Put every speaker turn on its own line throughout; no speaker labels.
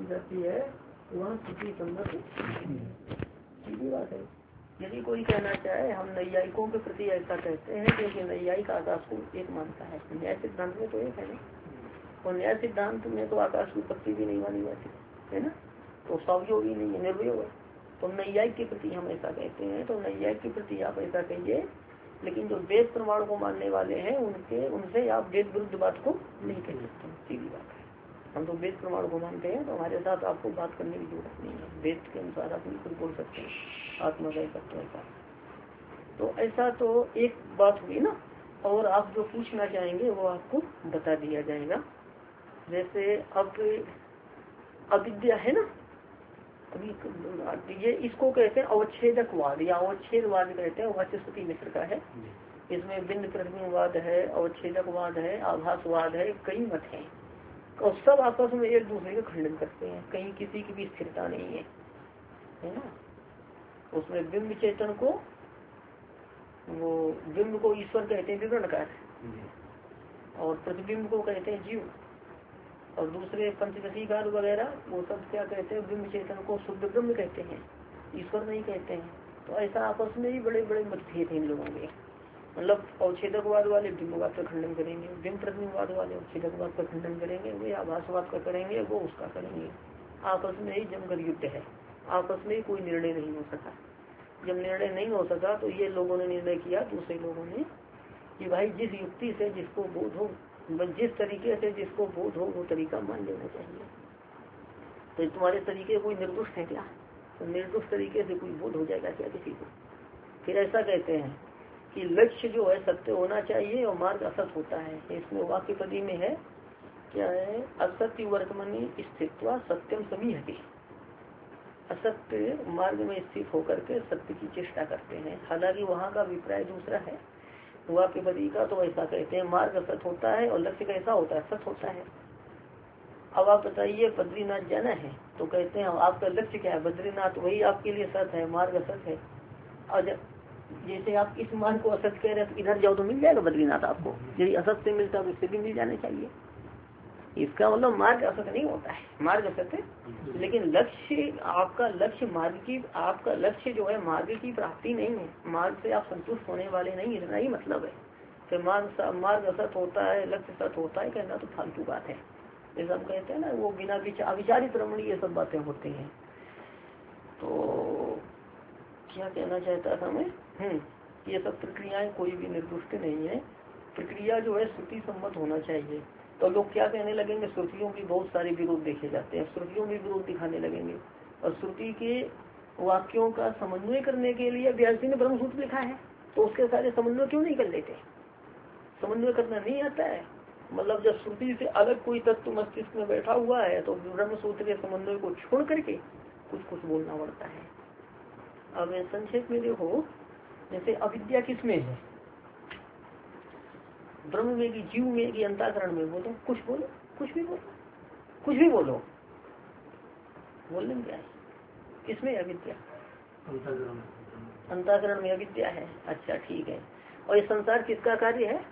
की जाती है वह श्रुति सम्मत सीधी बात है। यदि कोई कहना चाहे हम नैयायिकों के प्रति ऐसा कहते हैं क्योंकि नैयायिक आकाश को एक मानता है, न्याय सिद्धांत में तो एक है ना, और न्याय सिद्धांत में तो आकाश की उत्पत्ति भी नहीं मानी जाती है ना, तो सवयोग ही नहीं है, निर्वयोग है। तो नैयायिक के प्रति हम ऐसा कहते हैं, तो नैयायिक के प्रति आप ऐसा कहिए, लेकिन जो वेद प्रमाण को मानने वाले हैं उनसे आप वेद विरुद्ध बात को नहीं कह सकते, सीधी बात है। हम तो वेद प्रमाण को मानते हैं, तो हमारे साथ आपको बात करने की जरूरत नहीं है, वेद के अनुसार आप खुद बोल सकते हैं, आत्मा कह सकते हैं ऐसा। तो ऐसा तो एक बात हुई ना, और आप जो पूछना चाहेंगे वो आपको बता दिया जाएगा। जैसे अब अविद्या है ना, अभी ये इसको कहते हैं अवच्छेदकवाद या अवच्छेदवाद कहते हैं, वाचस्पति मिश्र का है। इसमें बिंद प्रतिबिंबवाद है, अवच्छेदकवाद है, आभासवाद है, कई मत हैं, और सब आपस में एक दूसरे का खंडन करते हैं, कहीं किसी की भी स्थिरता नहीं है ना। उसमें बिंब चेतन को, वो बिंब को ईश्वर कहते हैं विवरणकार, और प्रतिबिंब को कहते हैं जीव, और दूसरे पंचदशीकार वगैरह वो सब क्या कहते हैं, बिंब चेतन को शुद्ध ब्रह्म कहते हैं, ईश्वर नहीं कहते हैं। तो ऐसा आपस में ही बड़े बड़े मतभेद हैं इन लोगों के। मतलब अवच्छेदकवाद वाले बिंबवाद का खंडन करेंगे, बिंब प्रतिबिंबवाद वाले अवच्छेदकवाद का खंडन करेंगे, वे आभासवाद का करेंगे, वो उसका करेंगे। आपस में ही जमकर युद्ध है, आपस में ही कोई निर्णय नहीं हो सका। जब निर्णय नहीं हो सका तो ये लोगों ने निर्णय किया, दूसरे लोगों ने, कि भाई जिस युक्ति से जिसको बोध हो, जिस तरीके से जिसको बोध हो वो तरीका मान लेना चाहिए। तो तुम्हारे तरीके कोई निर्दुष्ट है क्या? तो निर्दुष्ट तरीके से कोई बोध हो जाएगा क्या किसी को? फिर ऐसा कहते हैं कि लक्ष्य जो है सत्य होना चाहिए और मार्ग असत होता है। इसमें वाक्य पदी में है, क्या है, असत्य वर्तमानी स्थित्वा सत्यम समीहति। असत्य मार्ग में स्थित होकर के सत्य की चेष्टा करते हैं। हालांकि वहाँ का अभिप्राय दूसरा है, वाक्य पदी का तो ऐसा कहते हैं मार्ग असत होता है और लक्ष्य कैसा होता है, सत होता है। अब आप बताइए बद्रीनाथ जाना है तो कहते हैं आपका लक्ष्य क्या है, बद्रीनाथ, वही आपके लिए सत है, मार्ग असत है। और जैसे आप इस मार्ग को असत कह रहे हैं तो इधर जाओ तो मिल जाएगा बद्रीनाथ आपको, यदि असत से मिलता है तो इससे भी मिल जाना चाहिए। इसका मतलब मार्ग असत नहीं होता है, मार्ग असत है, लेकिन लक्ष्य, आपका लक्ष्य मार्ग की, आपका लक्ष्य जो है मार्ग की प्राप्ति नहीं है, मार्ग से आप संतुष्ट होने वाले नहीं, इतना ही मतलब है। तो मार्ग असत होता है, लक्ष्य सत होता है, कहना तो फालतू बात है। जैसे हम कहते हैं ना, वो बिना अविचारित रमणी ये सब बातें होती हैं। तो क्या कहना चाहता था मैं, ये सब प्रक्रियाएं कोई भी निर्दुष्ट नहीं है। प्रक्रिया जो है श्रुति सम्मत होना चाहिए। तो लोग क्या कहने लगेंगे, श्रुतियों की बहुत सारे विरोध देखे जाते हैं, श्रुतियों में विरोध दिखाने लगेंगे, और श्रुति के वाक्यों का समन्वय करने के लिए व्यास जी ने ब्रह्मसूत्र लिखा है, तो उसके सारे समन्वय क्यों नहीं कर लेते? समन्वय करना नहीं आता है, मतलब जब श्रुति से अलग कोई तत्व मस्तिष्क में बैठा हुआ है तो ब्रह्मसूत्र के समन्वय को छोड़ करके कुछ कुछ बोलना पड़ता है। अब संक्षेप में देखो, जैसे अविद्या किसमें है, ब्रह्म में की, जीव में की, अंतःकरण में, बोलो कुछ बोलो, कुछ भी बोलो, कुछ भी बोलो, बोलने में क्या है, किसमें अविद्या? अंतःकरण में अविद्या है। अच्छा ठीक है, और ये संसार किसका कार्य है?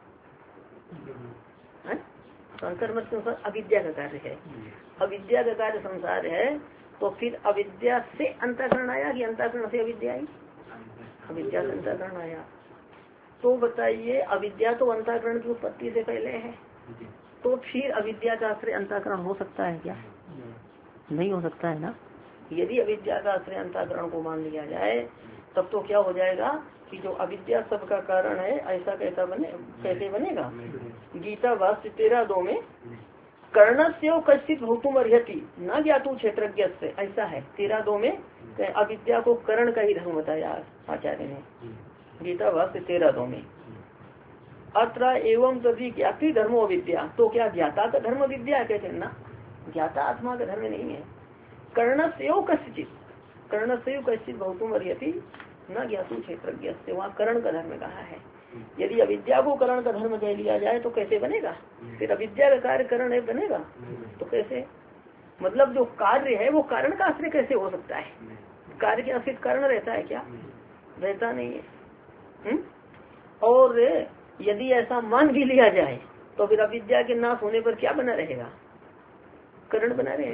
संसार में संसार अविद्या का कार्य है, अविद्या का कार्य संसार है। तो फिर अविद्या से अंतःकरण आया कि अंतःकरण से अविद्या आई? अविद्या से अंतःकरण आया। तो बताइए, अविद्या तो अंतःकरण की उत्पत्ति से पहले है, तो फिर अविद्या का आश्रय अंतःकरण हो सकता है क्या? नहीं हो सकता है ना। यदि अविद्या का आश्रय अंतःकरण को मान लिया जाए तब तो क्या हो जाएगा कि जो अविद्या सब का कारण है, ऐसा कैसा कैसे बनेगा? गीता भाष्य 13:2 में कर्णस्य कश्चित भौतुम अर्हति न ज्ञातु क्षेत्रज्ञ से, ऐसा है 13:2 में। अविद्या को कर्ण का ही धर्म बताया आचार्य ने, गीता भाष्य 13:2 में। अत्र एवं तभी ज्ञाति धर्मो विद्या, तो क्या ज्ञाता का धर्म विद्या कहते हैं ना, ज्ञाता आत्मा का धर्म नहीं है। कर्णस्य कश्चित, कर्णस्य कश्चित भौतुम अर्हति न ज्ञातु क्षेत्रज्ञ से, वहाँ कर्ण का धर्म कहा है। यदि अविद्या को कर्ण का धर्म कह लिया जाए तो कैसे बनेगा? फिर अविद्या का कार्य कर्ण है बनेगा तो कैसे? मतलब जो कार्य है वो कारण का आश्रय कैसे हो सकता है? कार्य के आश्रित कारण रहता है क्या? रहता नहीं है। और यदि ऐसा मान भी लिया जाए तो फिर अविद्या के नाश होने पर क्या बना रहेगा? कर्ण बना रहेगा।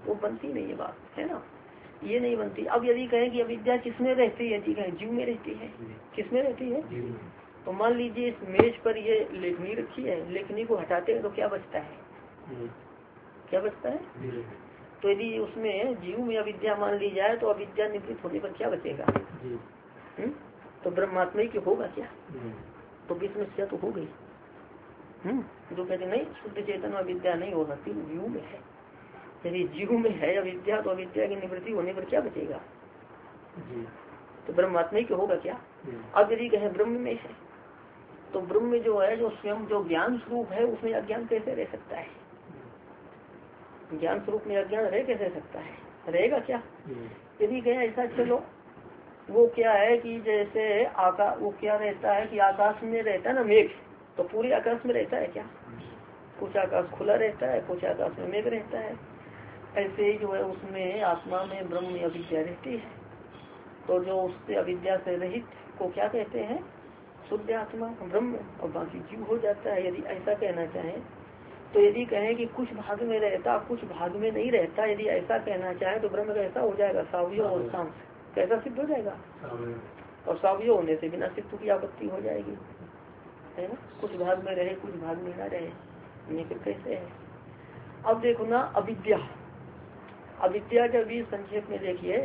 वो बनती नहीं है बात, है ना, ये नहीं बनती। अब यदि कहें कि अविद्या किसमें रहती है, यदि कहें जीव में रहती है, किसमें रहती है, तो मान लीजिए इस मेज पर ये लेखनी रखी है, लेखनी को हटाते हैं तो क्या बचता है, क्या बचता है, तो यदि उसमें जीव में अविद्या मान ली जाए तो अविद्या निवृत्त होने पर क्या बचेगा, तो ब्रह्मात्मा की होगा क्या, तो भी समस्या तो हो गई। जो कहते नहीं शुद्ध चेतन अविद्या नहीं हो सकती, जीव में है, यदि जीव में है अविद्या तो अविद्या की निवृत्ति होने पर क्या बचेगा, तो ब्रह्मात्मा की होगा क्या। अब यदि कहें ब्रह्म में है, तो ब्रह्म में जो है, जो स्वयं जो ज्ञान स्वरूप है, उसमें अज्ञान कैसे रह सकता है, ज्ञान स्वरूप में अज्ञान रह कैसे सकता है, रहेगा क्या। यदि कहें ऐसा, चलो वो क्या है कि जैसे आकाश, वो क्या रहता है कि आकाश में रहता है ना मेघ, तो पूरी आकाश में रहता है क्या, कुछ आकाश खुला रहता है, कुछ आकाश में मेघ रहता है। ऐसे ही जो है उसमें आत्मा में ब्रह्म में अविद्या रहती है, तो जो उससे अविद्या से रहित को क्या कहते हैं, शुद्ध आत्मा ब्रह्म, और बाकी जीव हो जाता है। यदि ऐसा कहना चाहें, तो यदि कहें कि कुछ भाग में रहता कुछ भाग में नहीं रहता, यदि ऐसा कहना चाहे तो ब्रह्म कैसा हो जाएगा, सावयव और सांस, कैसा सिद्ध हो जाएगा, और सावयव होने से बिना सिद्ध की आपत्ति हो जाएगी, है ना, कुछ भाग में रहे कुछ भाग में न रहे, ये फिर कैसे है। अब देखो ना अविद्या, अविद्या का भी संक्षेप में देखिए,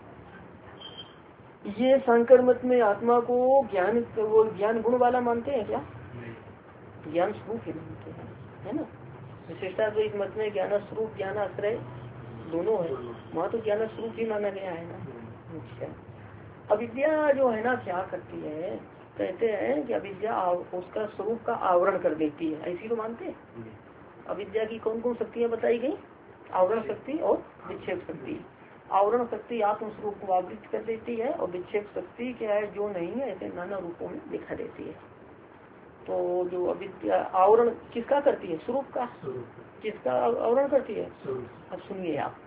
ये शंकर मत में आत्मा को ज्ञान, वो ज्ञान गुण वाला मानते हैं क्या, ज्ञान स्वरूप ही मानते हैं, है ना। विशेषता तो इस मत में ज्ञान स्वरूप ज्ञान आश्रय दोनों है, वहाँ तो ज्ञान स्वरूप ही माना गया है ना। अच्छा, अविद्या जो है ना क्या करती है, कहते हैं कि अविद्या उसका स्वरूप का आवरण कर देती है, ऐसी तो मानते हैं। अविद्या की कौन कौन शक्तियाँ बताई गई, आवरण शक्ति और विक्षेप शक्ति। आवरण शक्ति आत्म स्वरूप को आवृत कर देती है, और विक्षेप शक्ति क्या है, जो नहीं है ऐसे नाना रूपों में दिखा देती है। तो जो अविद्या आवरण किसका करती है, स्वरूप का, किसका आवरण करती है। अब सुनिए आप,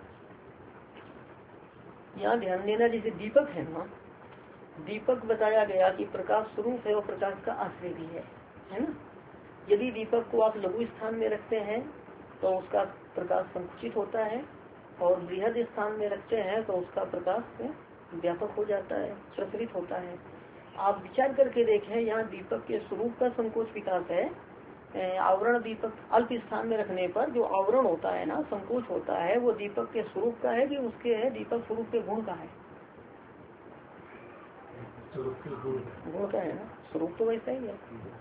यहाँ ध्यान देना, जैसे दीपक है ना, दीपक बताया गया कि प्रकाश स्वरूप है और प्रकाश का आश्रय भी है ना। यदि दीपक को आप लघु स्थान में रखते हैं तो उसका प्रकाश संकुचित होता है, और बृहद स्थान में रखते हैं तो उसका प्रकाश व्यापक हो जाता है, प्रसरित होता है। आप विचार करके देखें, यहाँ दीपक के स्वरूप का संकोच विकास है। आवरण दीपक अल्प स्थान में रखने पर जो आवरण होता है ना, संकोच होता है, वो दीपक के स्वरूप का है कि उसके है दीपक स्वरूप के गुण का है, गुण का है ना, स्वरूप तो वैसा ही है।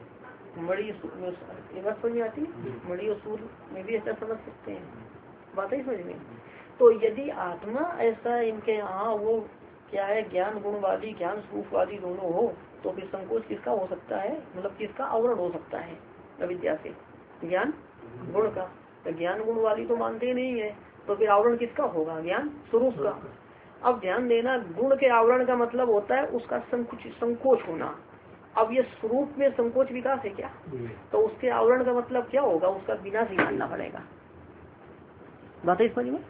मणि समझ में आती है, मणि और सूर्य में भी ऐसा समझ सकते हैं, बात ही समझ में। तो यदि आत्मा ऐसा इनके यहाँ वो क्या है, ज्ञान गुण वाली ज्ञान स्वरूप वाली दोनों हो, तो फिर संकोच किसका हो सकता है, मतलब किसका आवरण हो सकता है, अविद्या से ज्ञान गुण का। तो ज्ञान गुण वाली तो मानते ही नहीं है, तो फिर आवरण किसका होगा, ज्ञान स्वरूप का। अब ध्यान देना, गुण के आवरण का मतलब होता है उसका संकोच होना। अब ये स्वरूप में संकोच विकास है क्या, तो उसके आवरण का मतलब क्या होगा, उसका विनाश ही मानना पड़ेगा। बात है समझ में,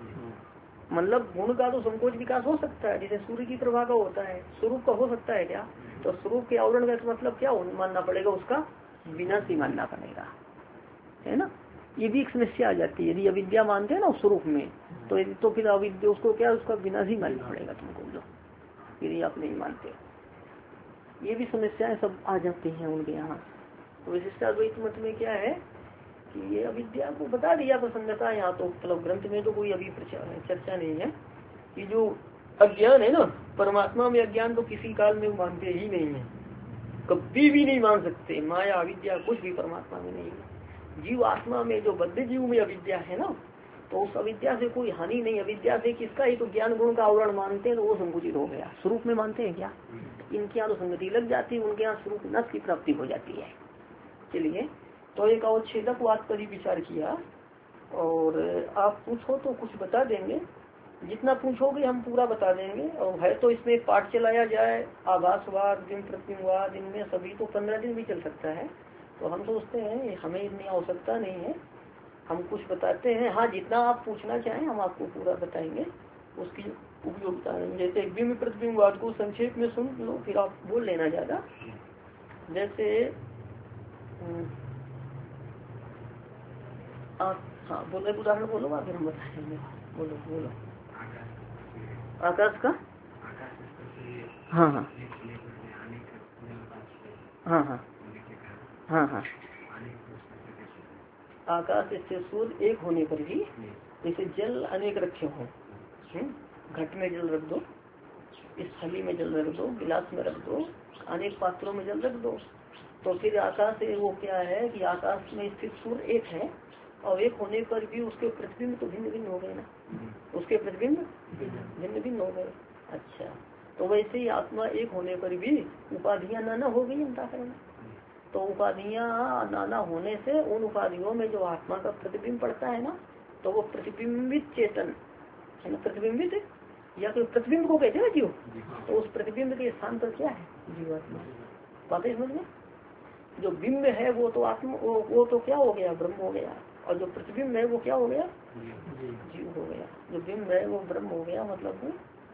मतलब गुण का तो संकोच विकास हो सकता है, जैसे सूर्य की प्रभा का होता है, स्वरूप का हो सकता है क्या, तो स्वरूप के आवरण का मतलब क्या मानना पड़ेगा, उसका विनाश ही मानना पड़ेगा, है ना। ये भी एक समस्या आ जाती है, यदि अविद्या मानते हैं ना स्वरूप में, तो फिर अविद्या उसको क्या, उसका विनाश ही मानना पड़ेगा तुमको, जो यदि आप नहीं मानते। ये भी समस्याएं सब आ जाती हैं उनके यहाँ। तो विशिष्टाद्वैत मत में क्या है कि ये अविद्या को बता दिया प्रसंगता, यहाँ तो मतलब ग्रंथ में तो कोई अभी चर्चा नहीं है कि जो अज्ञान है ना, परमात्मा में अज्ञान तो किसी काल में मानते ही नहीं है, कभी भी नहीं मान सकते। माया अविद्या कुछ भी परमात्मा में नहीं है। जीव आत्मा में जो बद्ध जीव में अविद्या है ना, तो उस अविद्या से कोई हानि नहीं। अविद्या से किसका ही तो ज्ञान गुण का आवरण मानते हैं, तो वो संकुचित हो गया। स्वरूप में मानते हैं क्या, इनके यहाँ तो संगति लग जाती है, उनके यहाँ स्वरूप नष्ट की प्राप्ति हो जाती है। चलिए, तो एक और छेदकवाद पर ही विचार किया, और आप पूछो तो कुछ बता देंगे, जितना पूछोगे हम पूरा बता देंगे। और है तो इसमें पाठ चलाया जाए, आभासवाद, दिन प्रतिवाद, इनमें सभी तो 15 दिन भी चल सकता है। तो हम सोचते हैं हमें इतनी आवश्यकता नहीं है, हम कुछ बताते हैं। हाँ, जितना आप पूछना चाहें हम आपको पूरा बताएंगे, उसकी उपयोगिता नहीं। जैसे बिंब प्रतिबिंबवाद को संक्षेप में सुन लो, फिर आप बोल लेना ज्यादा। जैसे आप हाँ बोले, उदाहरण बोलो, फिर हम बताएंगे। बोलो बोलो। आकाश का हाँ हाँ हाँ हाँ हाँ हाँ। आकाश से सूर्य एक होने पर भी जैसे जल अनेक रखे हों, घट में जल रख दो, इस थली में जल रख दो, गिलास में रख दो, अनेक पात्रों में जल रख दो, तो फिर आकाश वो क्या है कि आकाश में स्थित सूर्य एक है और एक होने पर भी उसके प्रतिबिंब तो भिन्न भिन्न हो गए ना, उसके प्रतिबिंब भिन्न भिन्न हो गए। अच्छा, तो वैसे ही आत्मा एक होने पर भी उपाधियां नाना हो गई अंतःकरण में। तो उपाधियां नाना होने से उन उपाधियों में जो आत्मा का प्रतिबिंब पड़ता है ना, तो वो प्रतिबिंबित चेतन है ना, प्रतिबिंबित या तो प्रतिबिंब को कहते हैं ना जीव, तो उस प्रतिबिंब के स्थान पर क्या है जीवात्मा। बातें समझ में, जो बिंब है वो तो आत्मा वो तो क्या हो गया ब्रह्म हो गया, और जो प्रतिबिंब है वो क्या हो गया जीव हो गया। जो बिंब है वो ब्रह्म हो गया, मतलब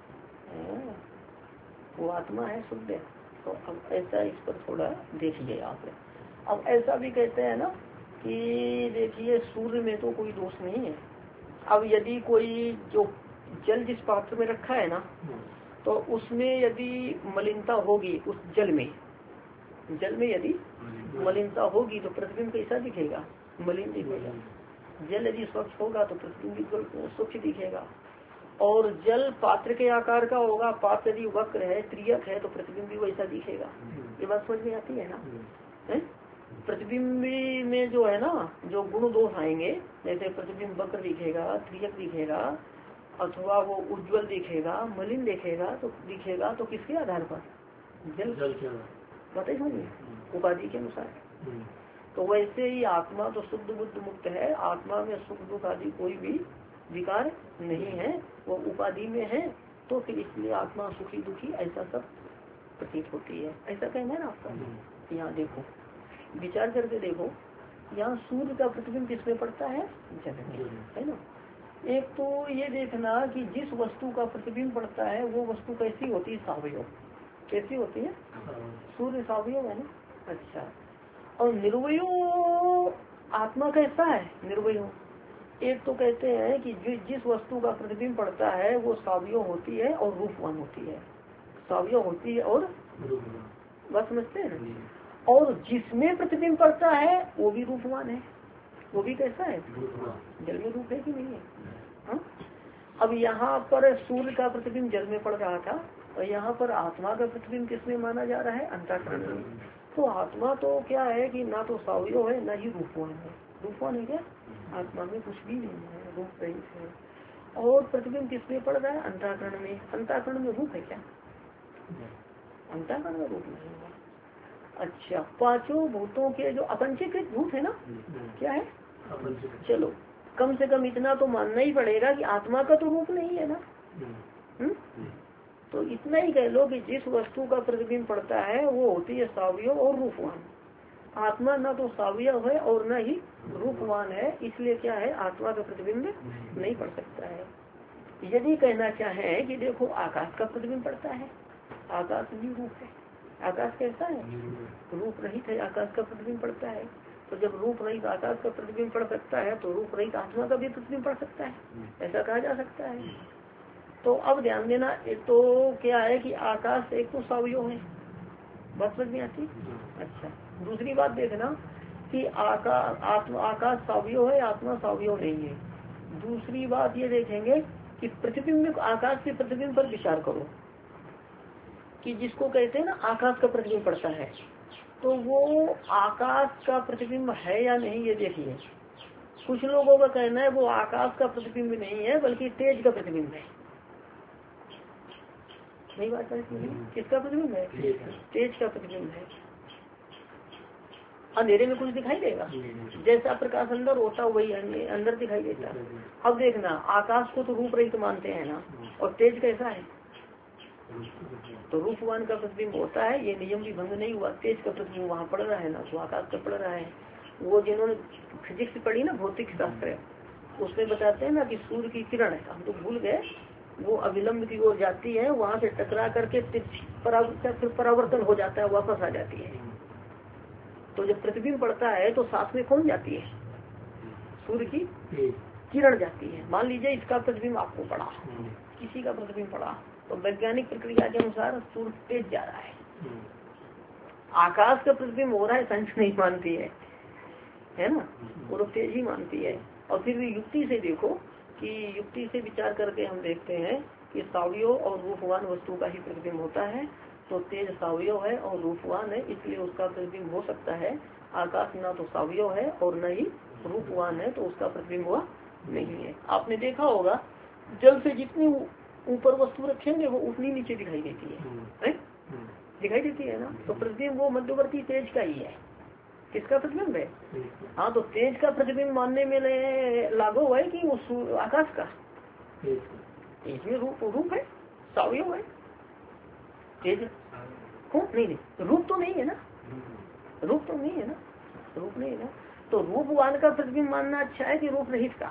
वो आत्मा है शुद्ध है। तो अब ऐसा इस पर थोड़ा देखिए आप। अब ऐसा भी कहते हैं ना कि देखिए सूर्य में तो कोई दोष नहीं है। अब यदि कोई जो जल जिस पात्र में रखा है ना, तो उसमें यदि मलिनता होगी, उस जल में यदि मलिनता होगी तो प्रतिबिंब कैसा दिखेगा, मलिन दिखेगा। जल यदि स्वच्छ होगा तो प्रतिबिंब स्वच्छ दिखेगा। और जल पात्र के आकार का होगा, पात्र यदि वक्र है, त्रियक है, तो प्रतिबिंब भी वैसा दिखेगा। ये बात समझ में आती है ना। प्रतिबिंब में जो है ना, जो गुण दोष आएंगे, जैसे प्रतिबिंब वक्र दिखेगा, त्रियक दिखेगा, अथवा वो उज्ज्वल दिखेगा, मलिन दिखेगा तो किसके आधार पर, जल के बताइए समझिए, उपाधि के अनुसार। तो वैसे ही आत्मा तो शुद्ध बुद्ध मुक्त है, आत्मा में सुख दुख आदि कोई भी विकार नहीं है, वो उपाधि में है, तो फिर इसलिए आत्मा सुखी दुखी ऐसा सब प्रतीत होती है। ऐसा कहना है ना आपका। यहाँ देखो, विचार करके देखो, यहाँ सूर्य का प्रतिबिंब किसमें पड़ता है, जल में, है ना। एक तो ये देखना कि जिस वस्तु का प्रतिबिंब पड़ता है वो वस्तु कैसी होती है, सावयव। कैसी होती है, सूर्य सावयव है ना। अच्छा, और निर्वयो आत्मा कैसा है, निर्वयो। एक तो कहते हैं कि जिस वस्तु का प्रतिबिंब पड़ता है वो सावयव होती है और रूपवान होती है, सावयव होती है और बात समझते हैं ना। और जिसमें प्रतिबिंब पड़ता है वो भी रूपवान है, वो भी कैसा है, जल में रूप है कि नहीं है। हाँ? अब यहाँ पर सूर्य का प्रतिबिंब जल में पड़ रहा था और यहाँ पर आत्मा का प्रतिबिंब किसमें माना जा रहा है, अंतःकरण में। तो आत्मा तो क्या है कि ना तो सावयव है ना ही रूपवान है। रूपवान है क्या, आत्मा में कुछ भी नहीं है, रूप रहित है। और प्रतिबिंब किसमें पड़ रहा है, अंतःकरण में। अंतःकरण में रूप है क्या, अंतःकरण में रूप नहीं है। अच्छा, पांचों भूतों के जो अपंचीकृत भूत है ना, क्या है, चलो कम से कम इतना तो मानना ही पड़ेगा कि आत्मा का तो रूप नहीं है ना। तो इतना ही कह लो कि जिस वस्तु का प्रतिबिंब पड़ता है वो होती है सावयव और रूपवान। आत्मा ना तो सावयव है और न ही रूपवान है, इसलिए क्या है, आत्मा का प्रतिबिंब नहीं पड़ सकता है। यदि कहना चाहे कि देखो आकाश का प्रतिबिंब पड़ता है, आकाश भी रूप है, आकाश कैसा है, रूप रहित है, आकाश का प्रतिबिंब पड़ता है। तो जब रूप रहित आकाश का प्रतिबिंब पड़ सकता है तो रूप रहित आत्मा का भी प्रतिबिंब पड़ सकता है, ऐसा कहा जा सकता है। तो अब ध्यान देना, एक तो क्या है कि आकाश एक तो सावयव है, बात समझ में आती। अच्छा, दूसरी बात देखना कि आकाश सावयव है, आत्मा सावयव नहीं है। दूसरी बात ये देखेंगे कि प्रतिबिंब, आकाश के प्रतिबिंब पर विचार करो कि जिसको कहते हैं ना आकाश का प्रतिबिंब पड़ता है, तो वो आकाश का प्रतिबिंब है या नहीं ये देखिए। कुछ लोगों का कहना है वो आकाश का प्रतिबिंब नहीं है बल्कि तेज का प्रतिबिंब है। नहीं बात है, किसका प्रतिबिंब है, तेज का प्रतिबिंब है। अंधेरे में कुछ दिखाई देगा, जैसा प्रकाश अंदर होता वही अंदर दिखाई देता। अब देखना, आकाश को तो रूप रहित मानते हैं ना, और तेज कैसा है, तो रूपवान का प्रतिबिंब होता है, ये नियम भी भंग नहीं हुआ। तेज का प्रतिबिंब वहाँ पड़ रहा है ना, तो आकाश का पड़ रहा है। वो जिन्होंने फिजिक्स पढ़ी ना, भौतिक शास्त्र, उसमें बताते हैं ना कि सूर्य की किरण है, हम तो भूल गए, वो अविलंब की ओर जाती है, वहाँ से टकरा करके फिर परावर्तन हो जाता है, वापस आ जाती है। तो जब प्रतिबिंब पड़ता है तो साथ में कौन जाती है, सूर्य की किरण जाती है। मान लीजिए इसका प्रतिबिंब आपको पड़ा, किसी का प्रतिबिंब पड़ा, तो वैज्ञानिक प्रक्रिया के अनुसार सूर्य तेज जा रहा है। आकाश का प्रतिबिंब हो रहा है, साइंस नहीं मानती है ना, वो तो तेज ही मानती है। और फिर भी युक्ति से देखो कि युक्ति से विचार करके हम देखते हैं कि सावयव और रूपवान वस्तु का ही प्रतिबिंब होता है। तो तेज सावयव है और रूपवान है, इसलिए उसका प्रतिबिंब हो सकता है। आकाश ना तो सावयव है और न ही रूपवान है, तो उसका प्रतिबिंब हुआ नहीं है। आपने देखा होगा जल से जितनी ऊपर वस्तु रखेंगे वो उतनी नीचे दिखाई देती है, दिखाई देती है ना। तो प्रतिबिंब वो मध्यवर्ती तेज का ही है। किसका प्रतिबिंब है? हाँ, तो तेज का प्रतिबिंब मानने में लागू है कि उस आकाश का, इसमें रूप है, सावयव है, तेज नहीं, रूप तो नहीं है ना, रूप तो नहीं है ना, रूप नहीं है ना। तो रूपवान का प्रतिबिंब मानना अच्छा है कि रूप रहित का?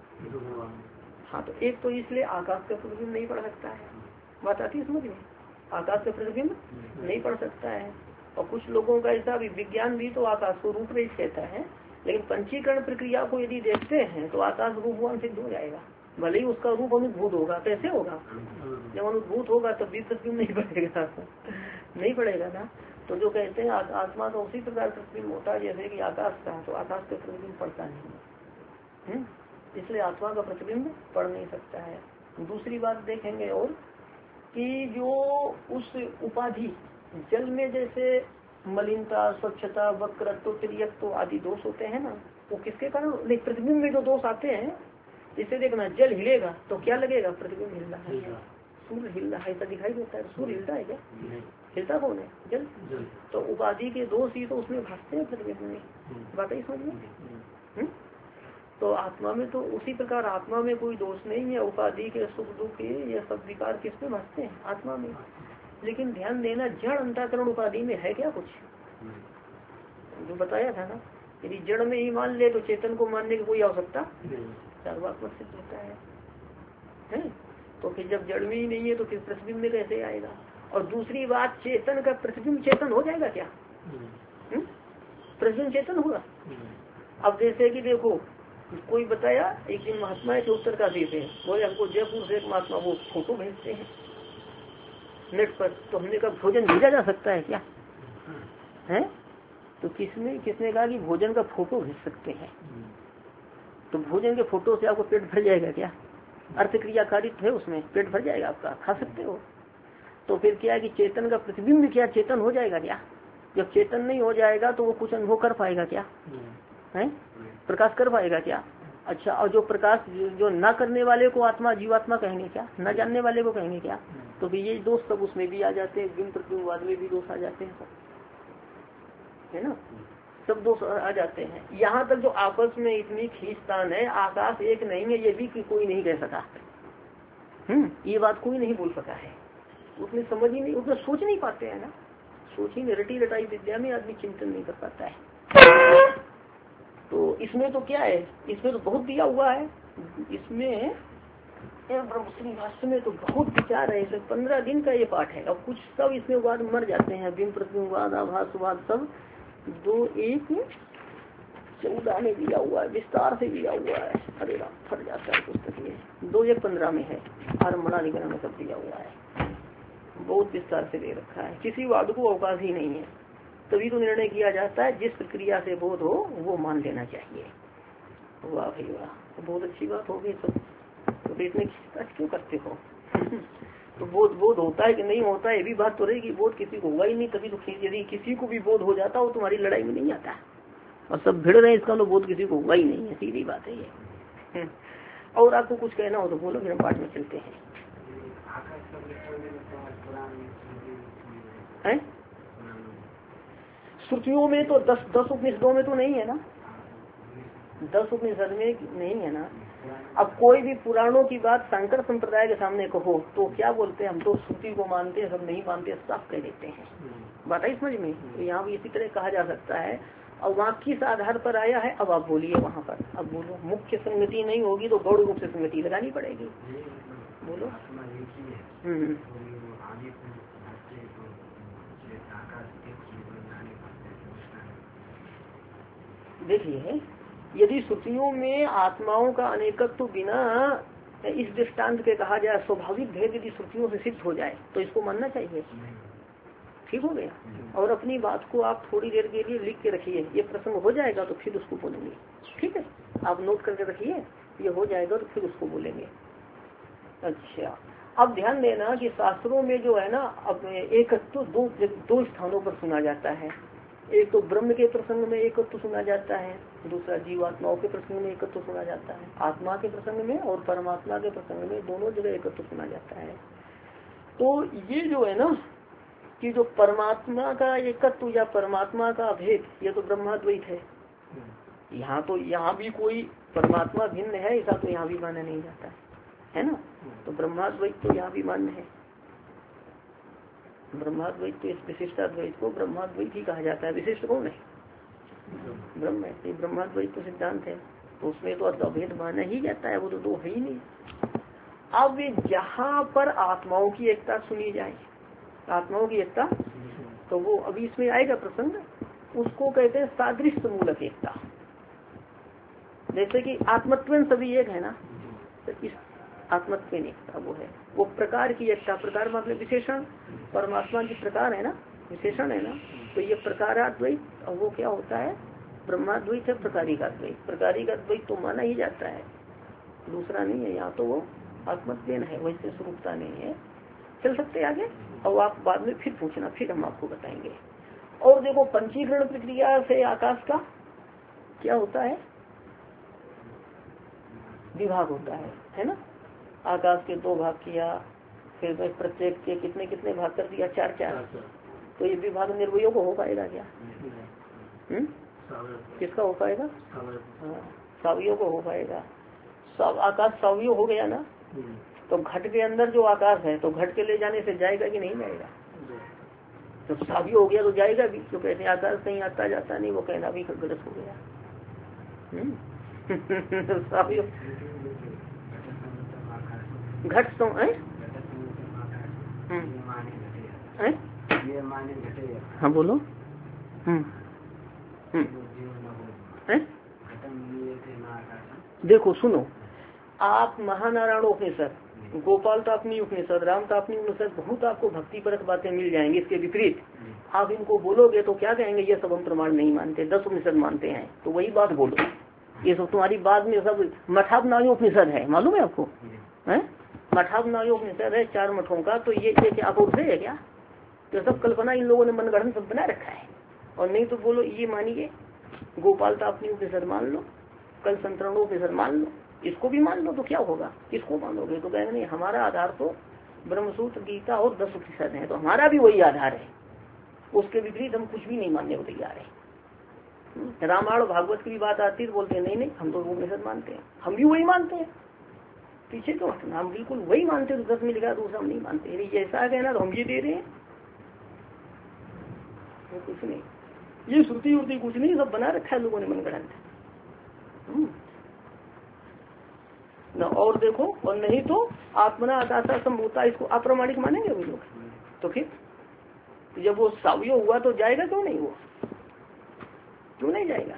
हाँ, तो एक तो इसलिए आकाश का प्रतिबिंब नहीं पढ़ सकता है, बात आती है समझ में। आकाश का प्रतिबिंब नहीं पढ़ सकता है। और कुछ लोगों का ऐसा भी, विज्ञान भी तो आकाश को रूप रहित कहता है, लेकिन पंचीकरण प्रक्रिया को यदि देखते हैं तो आकाश रूपवान सिद्ध हो जाएगा। भले ही उसका रूप अनुभूत होगा, कैसे होगा? जब अनुभूत होगा तब भी प्रतिबिंब नहीं पड़ेगा, नहीं पड़ेगा ना। तो जो कहते हैं आत्मा का उसी प्रकार प्रतिबिंब होता है जैसे कि आकाश का, तो आकाश का प्रतिबिंब पड़ता नहीं, इसलिए आत्मा का प्रतिबिंब पढ़ नहीं सकता है। दूसरी बात देखेंगे और कि जो उस उपाधि जल में जैसे मलिनता, स्वच्छता, वक्रत्व, तिर्यकत्व आदि दोष होते हैं ना, वो किसके कारण? प्रतिबिंब में जो दोष आते हैं, इसे देखना, जल हिलेगा तो क्या लगेगा? प्रतिबिंब हिल रहा है, सूर्य हिल रहा है, ऐसा दिखाई देता है। सूर्य हिलता है क्या? हिलता कौन है? जल। तो उपाधि के दोष ही तो उसमें भासते हैं प्रतिबिंब में, बात ही समझ में। तो आत्मा में तो उसी प्रकार आत्मा में कोई दोष नहीं है। उपाधि के सुख दुख के ये सब विकार किसमें भासते हैं? आत्मा में। लेकिन ध्यान देना, जड़ अंतःकरण उपाधि में है क्या कुछ? जो बताया था ना, यदि जड़ में ही मान ले तो चेतन को मानने की कोई आवश्यकता सर्वात्मक सिद्ध होता है। तो फिर जब जड़ में ही नहीं है तो फिर प्रतिबिंब में कैसे आएगा? और दूसरी बात, चेतन का प्रतिबिंब चेतन हो जाएगा क्या? प्रतिबिंब चेतन होगा? अब जैसे कि देखो, कोई बताया एक दिन महात्मा के उत्तर का देते हैं, बोले हमको जयपुर से एक महात्मा वो फोटो भेजते हैं नेट पर, तो हमने कहा भोजन भेजा जा सकता है क्या? है? तो किसने कहा कि भोजन का फोटो भेज सकते हैं। तो भोजन के फोटो से आपको पेट भर जाएगा क्या? अर्थ क्रियाकारित है उसमें, पेट भर जाएगा आपका, खा सकते हो। तो फिर क्या है कि चेतन का प्रतिबिंब क्या चेतन हो जाएगा क्या? जब चेतन नहीं हो जाएगा तो वो कुछ अनुभव कर पाएगा क्या? है? प्रकाश कर पाएगा क्या? अच्छा, और जो प्रकाश जो न करने वाले को आत्मा जीवात्मा कहेंगे क्या? न जानने वाले को कहेंगे क्या? तो फिर ये दोष सब उसमें भी आ जाते हैं, बिंब प्रतिबिंबवाद में भी दोष आ जाते हैं, है ना, सब दोष आ जाते हैं। यहाँ तक जो आपस में इतनी खींचतान है, आकाश एक नहीं है ये भी कोई नहीं कह सका। ये बात कोई नहीं बोल सका है, उसने समझ ही नहीं, उसने सोच नहीं पाते हैं ना, सोच ही नहीं, रटी रटाई विद्या में आदमी चिंतन नहीं कर पाता है। तो इसमें तो क्या है, इसमें तो बहुत दिया हुआ है, इसमें ब्रह्मश्री भाष्य में तो बहुत विचार है। इसे 15 दिन का ये पाठ है। और कुछ सब इसमें वाद मर जाते हैं, बिंब प्रतिबिंबवाद, आभासवाद, सब 2:1:14 में दिया हुआ है, विस्तार से दिया हुआ है। अरे राम, फट जाता है पुस्तक ये, 2:1:15 में है, आरम्भणा निगम में सब दिया हुआ है, बहुत विस्तार से दे रखा है। किसी वाद को अवकाश ही नहीं है। तभी तो निर्णय किया जाता है जिस प्रक्रिया से बोध हो वो मान लेना चाहिए। वाह भाई वाह, बहुत अच्छी बात होगी। तो इतने क्यों करते हो? तो बोध होता है कि नहीं होता है ये भी बात तो रहेगी। बोध किसी को हुआ ही नहीं, तभी तो यदि किसी को भी बोध हो जाता हो तुम्हारी लड़ाई में नहीं आता, और सब भिड़ रहे इसका बोध किसी को हुआ ही नहीं है, सीधी बात है ये। और आपको कुछ कहना हो तो बोलो, फिर हम पाठ में चलते हैं। श्रुतियों में तो 10 उपनिषदों में तो नहीं है ना, 10 उपनिषद में नहीं है ना। अब कोई भी पुराणों की बात शंकर संप्रदाय के सामने कहो तो क्या बोलते हैं, हम तो श्रुति को मानते हैं, सब नहीं मानते, साफ कह देते हैं। बात आई समझ में? तो यहाँ भी इसी तरह कहा जा सकता है। और वहाँ किस आधार पर आया है, अब आप बोलिए वहाँ पर, अब बोलो। मुख्य संगति नहीं होगी तो गौड़ रूप से संगति लगानी पड़ेगी, बोलो। देखिए यदि श्रुतियों में आत्माओं का अनेकत्व बिना इस दृष्टांत के कहा जाए स्वाभाविक भेद यदि श्रुतियों से सिद्ध हो जाए तो इसको मानना चाहिए। ठीक हो गया। और अपनी बात को आप थोड़ी देर के लिए लिख के रखिए, ये प्रसंग हो जाएगा तो फिर उसको बोलेंगे। ठीक है, आप नोट करके रखिए, ये हो जाएगा तो फिर उसको बोलेंगे। अच्छा, अब ध्यान देना कि शास्त्रों में जो है ना, अब एकत्व दो स्थानों पर सुना जाता है। एक तो ब्रह्म के प्रसंग में एकत्व सुना जाता है, दूसरा जीवात्माओं के प्रसंग में एकत्व सुना जाता है। आत्मा के प्रसंग में और परमात्मा के प्रसंग में दोनों जगह एकत्व सुना जाता है। तो ये जो है ना कि जो परमात्मा का एकत्व या परमात्मा का अभेद, ये तो ब्रह्माद्वैत है। यहाँ तो यहाँ भी कोई परमात्मा भिन्न है ऐसा तो यहाँ भी माना नहीं जाता है ना। तो ब्रह्माद्वैत तो यहाँ भी मान्य है। ब्रह्माद्वैत तो इस विशिष्टाद्वैत को ब्रह्माद्वैत ही कहा जाता है। विशिष्ट कौन है? ब्रह्म है। ये ब्रह्माद्वैत तो सिद्धांत है, तो उसमें तो अभेद माना ही जाता है, वो तो दो है ही नहीं। अब जहाँ पर आत्माओं की एकता सुनी जाए, आत्माओं की एकता, तो वो अभी इसमें आएगा प्रसंग, उसको कहते हैं सादृश्य मूलक एकता। जैसे कि आत्मत्वेन सभी एक है ना, तो इस आत्मत्वेन एकता वो है, वो प्रकार की एकता। प्रकार मतलब विशेषण, परमात्मा की प्रकार है ना, विशेषण है ना, तो ये प्रकाराद्वैत। और वो क्या होता है? ब्रह्माद्वैत है, प्रकारिकाद्वैत। प्रकारिकाद्वैत तो माना ही जाता है, दूसरा नहीं है। यहाँ तो वो आत्मत्वेन है, वैसे स्वरूपता नहीं है। चल सकते आगे, और आप बाद में फिर पूछना, फिर हम आपको बताएंगे। और देखो, पंचीकरण प्रक्रिया से आकाश का क्या होता है? विभाग होता है ना। आकाश के दो भाग किया, फिर प्रत्येक के कितने कितने भाग कर दिया, चार चार। तो ये विभाग निर्वयों को हो पाएगा क्या? किसका हो पाएगा? हाँ, सावियों को हो पाएगा। सब आकाश सावियों हो गया ना, तो घट के अंदर जो आकाश है, तो घट के ले जाने से जाएगा कि नहीं जाएगा? तो साविय हो गया तो जाएगा भी। तो कहते हैं आकाश कहीं आता जाता नहीं, वो कहना भी गलत हो गया। साविय घट तो है। हाँ बोलो। देखो सुनो, आप महानारायण उपनिषद, गोपाल तापनी उपनिषद, राम तापनी उपनिषद, बहुत आपको भक्ति परक बातें मिल जाएंगी। इसके विपरीत आप इनको बोलोगे तो क्या कहेंगे? ये सब हम प्रमाण नहीं मानते, 10 उपनिषद मानते हैं। तो वही बात बोलो, ये सब तुम्हारी बात में सब मठावनायो उपनिषद है, मालूम है आपको? है मठावनायो उपनिषद है 4 मठों का। तो ये क्या आप है क्या? तो सब कल्पना इन लोगों ने मनगढ़ंत सब बना रखा है। और नहीं तो बोलो ये मानिए, गोपाल तापनी उपनिषद मान लो, कल संतरणों उपनिषद मान लो, इसको भी मान लो, तो क्या होगा? इसको मानोगे तो कहेंगे नहीं, हमारा आधार तो ब्रह्मसूत्र, गीता और 10 उपनिषद है, तो हमारा भी वही आधार है। उसके विपरीत हम कुछ भी नहीं मानने को तैयार है। रामायण भागवत की भी बात आती है तो बोलते हैं नहीं नहीं, हम तो उपनिषद मानते हैं, हम भी वही मानते हैं। पीछे क्यों हटना, हम बिल्कुल वही मानते हैं। तो 10 में लिखा दूसरा हम नहीं मानते। ये ऐसा है ना, तो हम ये दे रहे हैं, वो कुछ नहीं। ये श्रुति उर्ति कुछ नहीं, सब बना रखा है लोगों ने मनगढ़ंत। और देखो, और नहीं तो आत्मना आकाशा संभूता, इसको अप्रामाणिक मानेंगे वो लोग। तो फिर जब वो सावय हुआ तो जाएगा क्यों नहीं? वो क्यों नहीं जाएगा?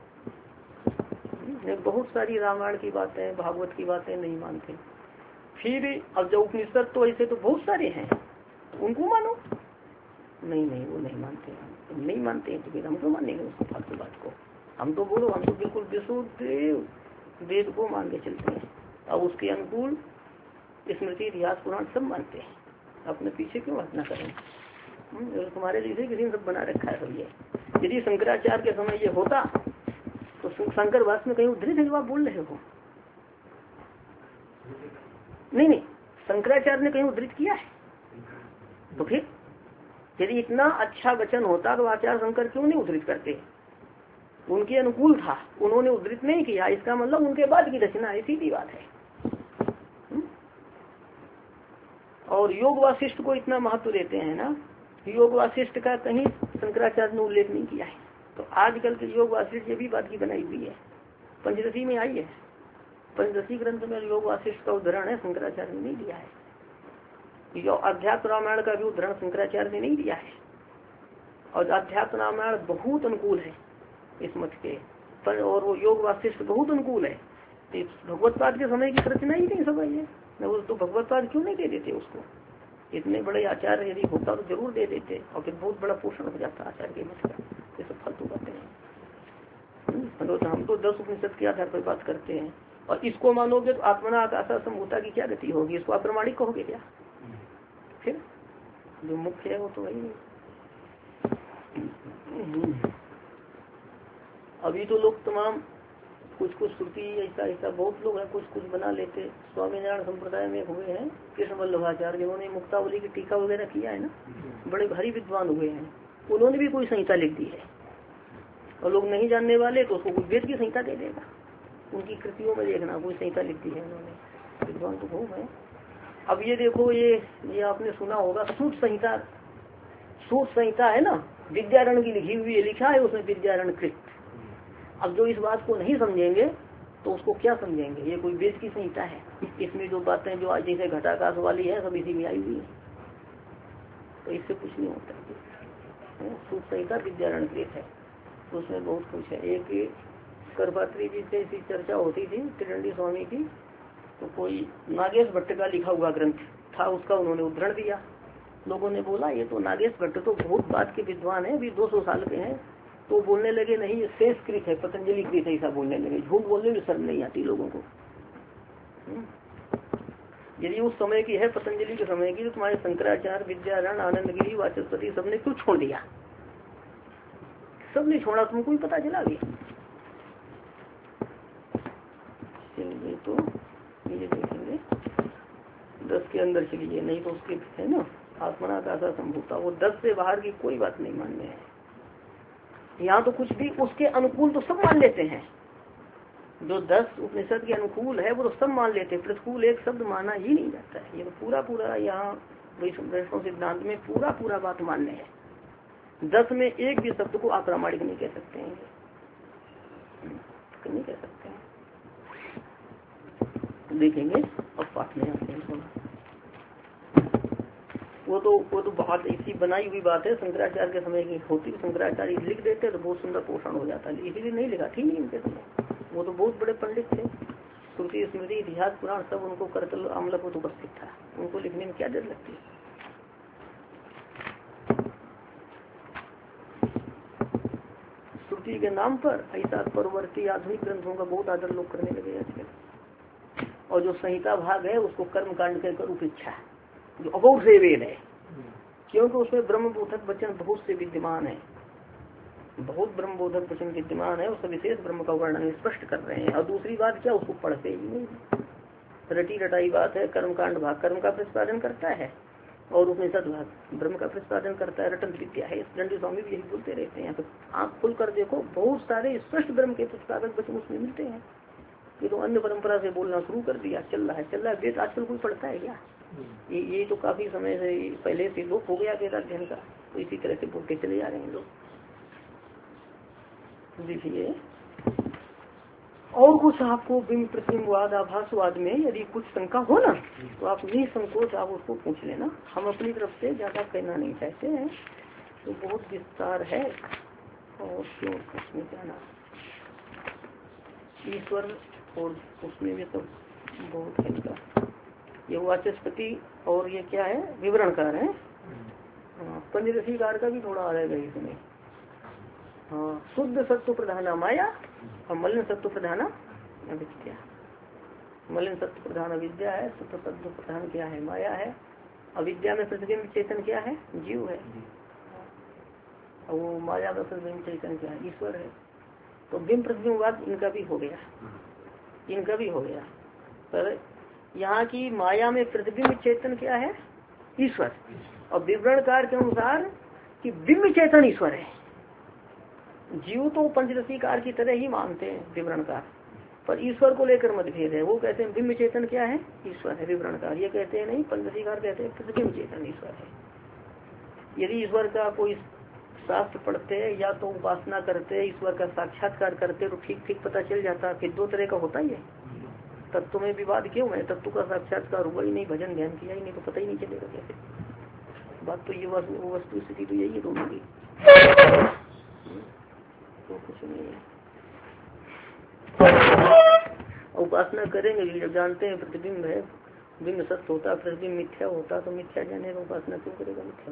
बहुत सारी रामायण की बातें, भागवत की बातें नहीं मानते। फिर अब जब उपनिषद तो ऐसे तो बहुत सारे हैं, तो उनको मानो। नहीं नहीं, वो नहीं मानते। हम नहीं मानते हैं तो फिर हम क्यों मानेंगे उसको, फालतू बात को? हम तो बोलो, हम तो बिल्कुल विशुद्ध वेद को मान के चलते हैं। अब उसके अनुकूल स्मृति, इतिहास, पुराण सब मानते हैं। अपने पीछे क्यों हटना करें? तुम्हारे जैसे किसी ने सब बना रखा है सब। ये यदि शंकराचार्य के समय ये होता तो शंकर भाष्य में कहीं उद्धृत है जो आप बोल रहे हो? नहीं नहीं, शंकराचार्य ने कहीं उद्धृत किया है? तो फिर यदि इतना अच्छा वचन होता तो आचार्य शंकर क्यों नहीं उद्धृत करते? उनके अनुकूल था, उन्होंने उद्धृत नहीं किया, इसका मतलब उनके बाद की रचना है, सीधी बात है। और योग वासिष्ठ को इतना महत्व देते हैं ना, योग वासिष्ठ का कहीं शंकराचार्य ने उल्लेख नहीं किया है। तो आजकल के योग वासिष्ठ ये भी बात की बनाई हुई है, पंचदशी में आई है। पंचदशी ग्रंथ में योग वासिष्ठ का उदाहरण है, शंकराचार्य ने नहीं दिया है। अध्यात्म रामायण का भी उदाहरण शंकराचार्य ने नहीं दिया है। और अध्यात्म रामायण बहुत अनुकूल है इस मत के, पर और वो योग वासिष्ठ बहुत अनुकूल है। तो भगवतपाद के समय की रचना ही नहीं समझ है न, वो तो भगवतपाद क्यों नहीं दे देते उसको? इतने बड़े आचार्य यदि होता तो जरूर दे देते, और फिर बहुत बड़ा पोषण हो जाता आचार्य के मत का। ये सब फालतू बातें हैं। हम तो 10 उपनिषद के आधार पर बात करते हैं, और इसको मानोगे तो आत्मना आकाशा संभूता की क्या गति होगी? इसको अप्रमाणिक कहोगे क्या? फिर जो मुख्य है वो तो वही है। अभी तो लोग तमाम कुछ श्रुति ऐसा बहुत लोग हैं, कुछ बना लेते। स्वामी नारायण संप्रदाय में हुए हैं कृष्ण वल्लभाचार्य, जिन्होंने मुक्तावली की टीका वगैरह किया है ना, बड़े भारी विद्वान हुए हैं। उन्होंने भी कोई संहिता लिख दी है, और लोग नहीं जानने वाले तो उसको वेद की संहिता दे देगा। उनकी कृतियों में देखना कोई संहिता लिख दी है उन्होंने, विद्वान तो खूब है। अब ये देखो, ये आपने सुना होगा सूत संहिता है ना, विद्यारण की लिखी हुई है, लिखा है उसमें विद्यारण कृत। अब जो इस बात को नहीं समझेंगे तो उसको क्या समझेंगे? ये कोई वेद की संहिता है, इसमें जो बातें जो आज जैसे घटाकाश वाली है सब इसी में आई हुई है, तो इससे कुछ नहीं होता। सूत संहिता विद्यारण कृत है, तो उसमें बहुत कुछ है। एक करपात्री जी से ऐसी चर्चा होती थी त्रिदंडी स्वामी की, तो कोई नागेश भट्ट का लिखा हुआ ग्रंथ था, उसका उन्होंने उद्धरण दिया। लोगों ने बोला ये तो नागेश भट्ट तो बहुत बात के विद्वान है, अभी 200 साल के हैं। तो बोलने लगे नहीं, ये संस्कृत है, पतंजलि कृत है, ऐसा बोलने लगे। झूठ बोलने में शर्म नहीं आती लोगों को। यदि उस समय की है, पतंजलि के समय की, तो तुम्हारे शंकराचार्य, विद्यारण, आनंदगिरी, वाचस्पति सबने क्यों छोड़ दिया? सबने छोड़ा, तुमको ही पता चला भी। चलिए तो ये देखेंगे 10 के अंदर चलिए, नहीं तो उसके है ना आत्मना का संभूता, वो 10 से बाहर की कोई बात नहीं मानने है। यहाँ तो कुछ भी उसके अनुकूल तो सब मान लेते हैं, जो 10 उपनिषद के अनुकूल है वो तो सब मान लेते हैं, प्रतिकूल एक शब्द माना ही नहीं जाता है। ये तो पूरा यहाँ वैष्णव सिद्धांत में पूरा बात मानने है। 10 में एक भी शब्द को अप्रामाणिक नहीं कह सकते हैं, नहीं कह सकते हैं। देखेंगे अब पाठ में आते हैं थोड़ा। वो तो बात ऐसी बनाई हुई बात है, शंकराचार्य के समय की होती, शंकराचार्य लिख देते तो बहुत सुंदर पोषण हो जाता है, इसीलिए नहीं लिखा थी नहीं उनके समय। वो तो बहुत बड़े पंडित थे, श्रुति स्मृति इतिहास पुराण सब उनको करतल अमल को उपस्थित था, उनको लिखने में क्या देर लगती है। श्रुति के नाम पर ऐसा परवर्ती आधुनिक ग्रंथों का बहुत आदर लोग करने लगे आजकल। और जो संहिता भाग है उसको कर्म कांड कहकर उपेक्षा, जो अगौर से वेद है, क्योंकि उसमें ब्रह्म बोधक वचन बहुत से विद्यमान है, बहुत ब्रह्म बोधक वचन विद्यमान है, उसका विशेष ब्रह्म का वर्णन स्पष्ट कर रहे हैं। और दूसरी बात क्या, उसको पढ़ते ही नहीं, रटी रटाई बात है। कर्मकांड भाग कर्म का प्रतिपादन करता है, और उपनिषद भाग ब्रह्म का प्रतिपादन करता है, रटन विद्या है। दंडी स्वामी भी यही बोलते रहते हैं। तो आँख खुल कर देखो, बहुत सारे स्पष्ट ब्रह्म के प्रतिपादक वचन उसमें मिलते हैं। ये तो अन्य परंपरा से बोलना शुरू कर दिया, चल रहा है। वेद आजकल कोई पढ़ता है क्या? ये तो काफी समय से पहले से लोग हो गया वेद अध्ययन का, तो इसी तरह से बोलते चले जा रहे हैं लोग। देखिए और कुछ आपको बिंब प्रतिबिंबवाद आभासवाद में यदि कुछ शंका हो ना, तो आप निसंकोच आप उसको पूछ लेना। हम अपनी तरफ से ज्यादा कहना नहीं चाहते हैं, तो बहुत विस्तार है और क्यों उसमें जाना, ईश्वर और उसमें भी तो बहुत है इनका। ये वाचस्पति और ये क्या है, विवरणकार है। पंचदशीकार का भी थोड़ा आ जाएगा इसमें। हाँ, शुद्ध सत्व प्रधाना माया और मलिन सत्व प्रधाना अविद्या। मलिन सत्व प्रधान अविद्या है, शुद्ध सत्व प्रधान क्या है, माया है। अविद्या में प्रतिबिंब चेतन क्या है, जीव है। और वो माया में प्रतिबिंब चेतन क्या है, ईश्वर है। तो बिंब प्रतिबिंबवाद इनका भी हो गया, इनका भी हो गया। पर यहाँ की माया में प्रतिबिंब चेतन क्या है, ईश्वर। और विवरणकार के अनुसार कि बिंब चेतन ईश्वर है। जीव तो पंचदशीकार की तरह ही मानते हैं विवरणकार, पर ईश्वर को लेकर मतभेद है। वो कहते हैं बिंब चेतन क्या है, ईश्वर है। विवरणकार ये कहते हैं नहीं, पंचदशीकार कहते हैं प्रतिबिंब चेतन ईश्वर है। यदि ईश्वर का कोई शास्त्र पढ़ते या तो उपासना करते, ईश्वर का साक्षात्कार करते, तो ठीक ठीक पता चल जाता। फिर दो तरह का होता ही है। तत्व में विवाद क्यों है, तत्व का साक्षात्कार हुआ ही नहीं, भजन ध्यान किया ही नहीं, तो पता ही नहीं चलेगा कैसे। बात तो ये वस्तु स्थिति तो यही है दोनों की, तो कुछ नहीं है। उपासना करेंगे कि जब जानते हैं प्रतिबिंब है, बिंब सत्य होता, प्रतिबिंब मिथ्या होता, तो मिथ्या जाने का उपासना क्यों करेगा? मिथ्या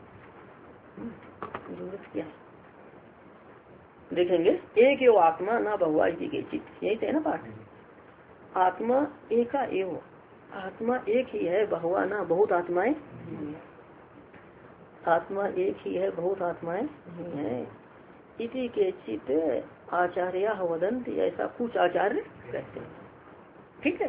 जरूरत क्या है? देखेंगे एक एवं आत्मा ना बहुआ के चित्त, यही तो है ना पाठ। आत्मा एका एवं, आत्मा एक ही है, बहुआ ना बहुत आत्माएं नहीं है। आत्मा एक ही है, बहुत आत्माएं नहीं है। इति के चित्त आचार्य वदंत, ऐसा कुछ आचार्य कहते हैं। ठीक है।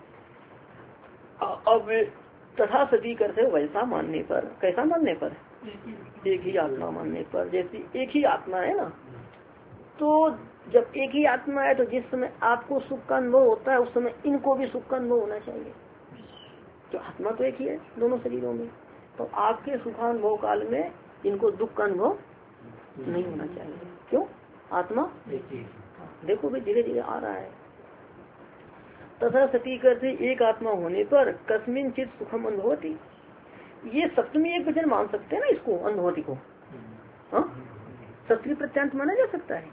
अब तथा सती करते वैसा मानने पर, कैसा मानने पर? एक ही आत्मा मानने पर। जैसे एक ही आत्मा है ना, तो जब एक ही आत्मा है तो जिस समय आपको सुख का अनुभव होता है उस समय इनको भी सुख का अनुभव होना चाहिए। तो आत्मा तो एक ही है दोनों शरीरों में, तो आपके सुखानुभव काल में इनको दुख का अनुभव नहीं होना चाहिए। क्यों? आत्मा देखो भी धीरे धीरे आ रहा है। तथा सती करते एक आत्मा होने पर कस्मिन चित सुखम अनुभवती, ये सप्तमी एक वचन मान सकते हैं ना इसको, अनुभवती को। हाँ, सत्री प्रत्यांत माना जा सकता है।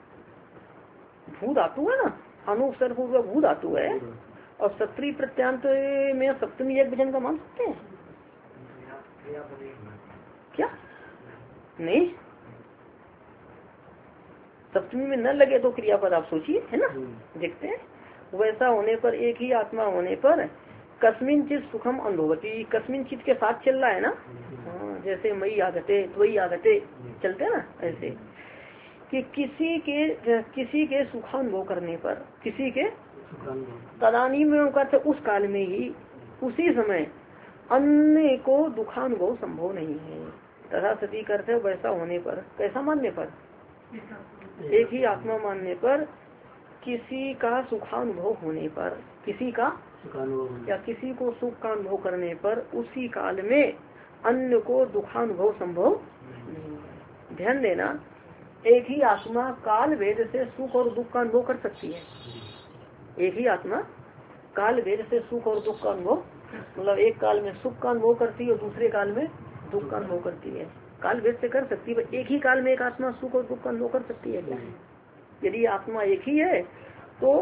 भू धातु है ना, अनुसर पूर्वक भू धातु है, और सत्री प्रत्यांत में सप्तमी एक वचन का मान सकते हैं क्या? नहीं, सप्तमी में न लगे तो क्रियापद आप सोचिए, है ना। देखते हैं वैसा होने पर, एक ही आत्मा होने पर कस्मिन चित सुखम अनुभवती, कस्मिन चित के साथ चल रहा है ना। हाँ, जैसे मई आगते त्वयि आगते चलते ना, ऐसे कि किसी के सुखानुभव करने पर, किसी के तदानी में करते उस काल में ही, उसी समय अन्य को दुखानुभव संभव नहीं है। तथा सती करते वैसा होने पर, कैसा मानने पर? एक ही आत्मा मानने पर किसी का सुखानुभव होने पर, किसी का या किसी को सुख का अनुभव करने पर उसी काल में अन्य को दुखानुभव संभव नहीं। ध्यान देना, एक ही आत्मा काल भेद से सुख और दुख का अनुभव कर सकती है। एक ही आत्मा काल भेद से सुख और दुख का अनुभव, मतलब एक काल में सुख का अनुभव करती है और दूसरे काल में दुख का अनुभव करती है। काल भेद से कर सकती है, एक ही काल में एक आत्मा सुख और दुख का अनुभव कर सकती है क्या? यदि आत्मा एक ही है तो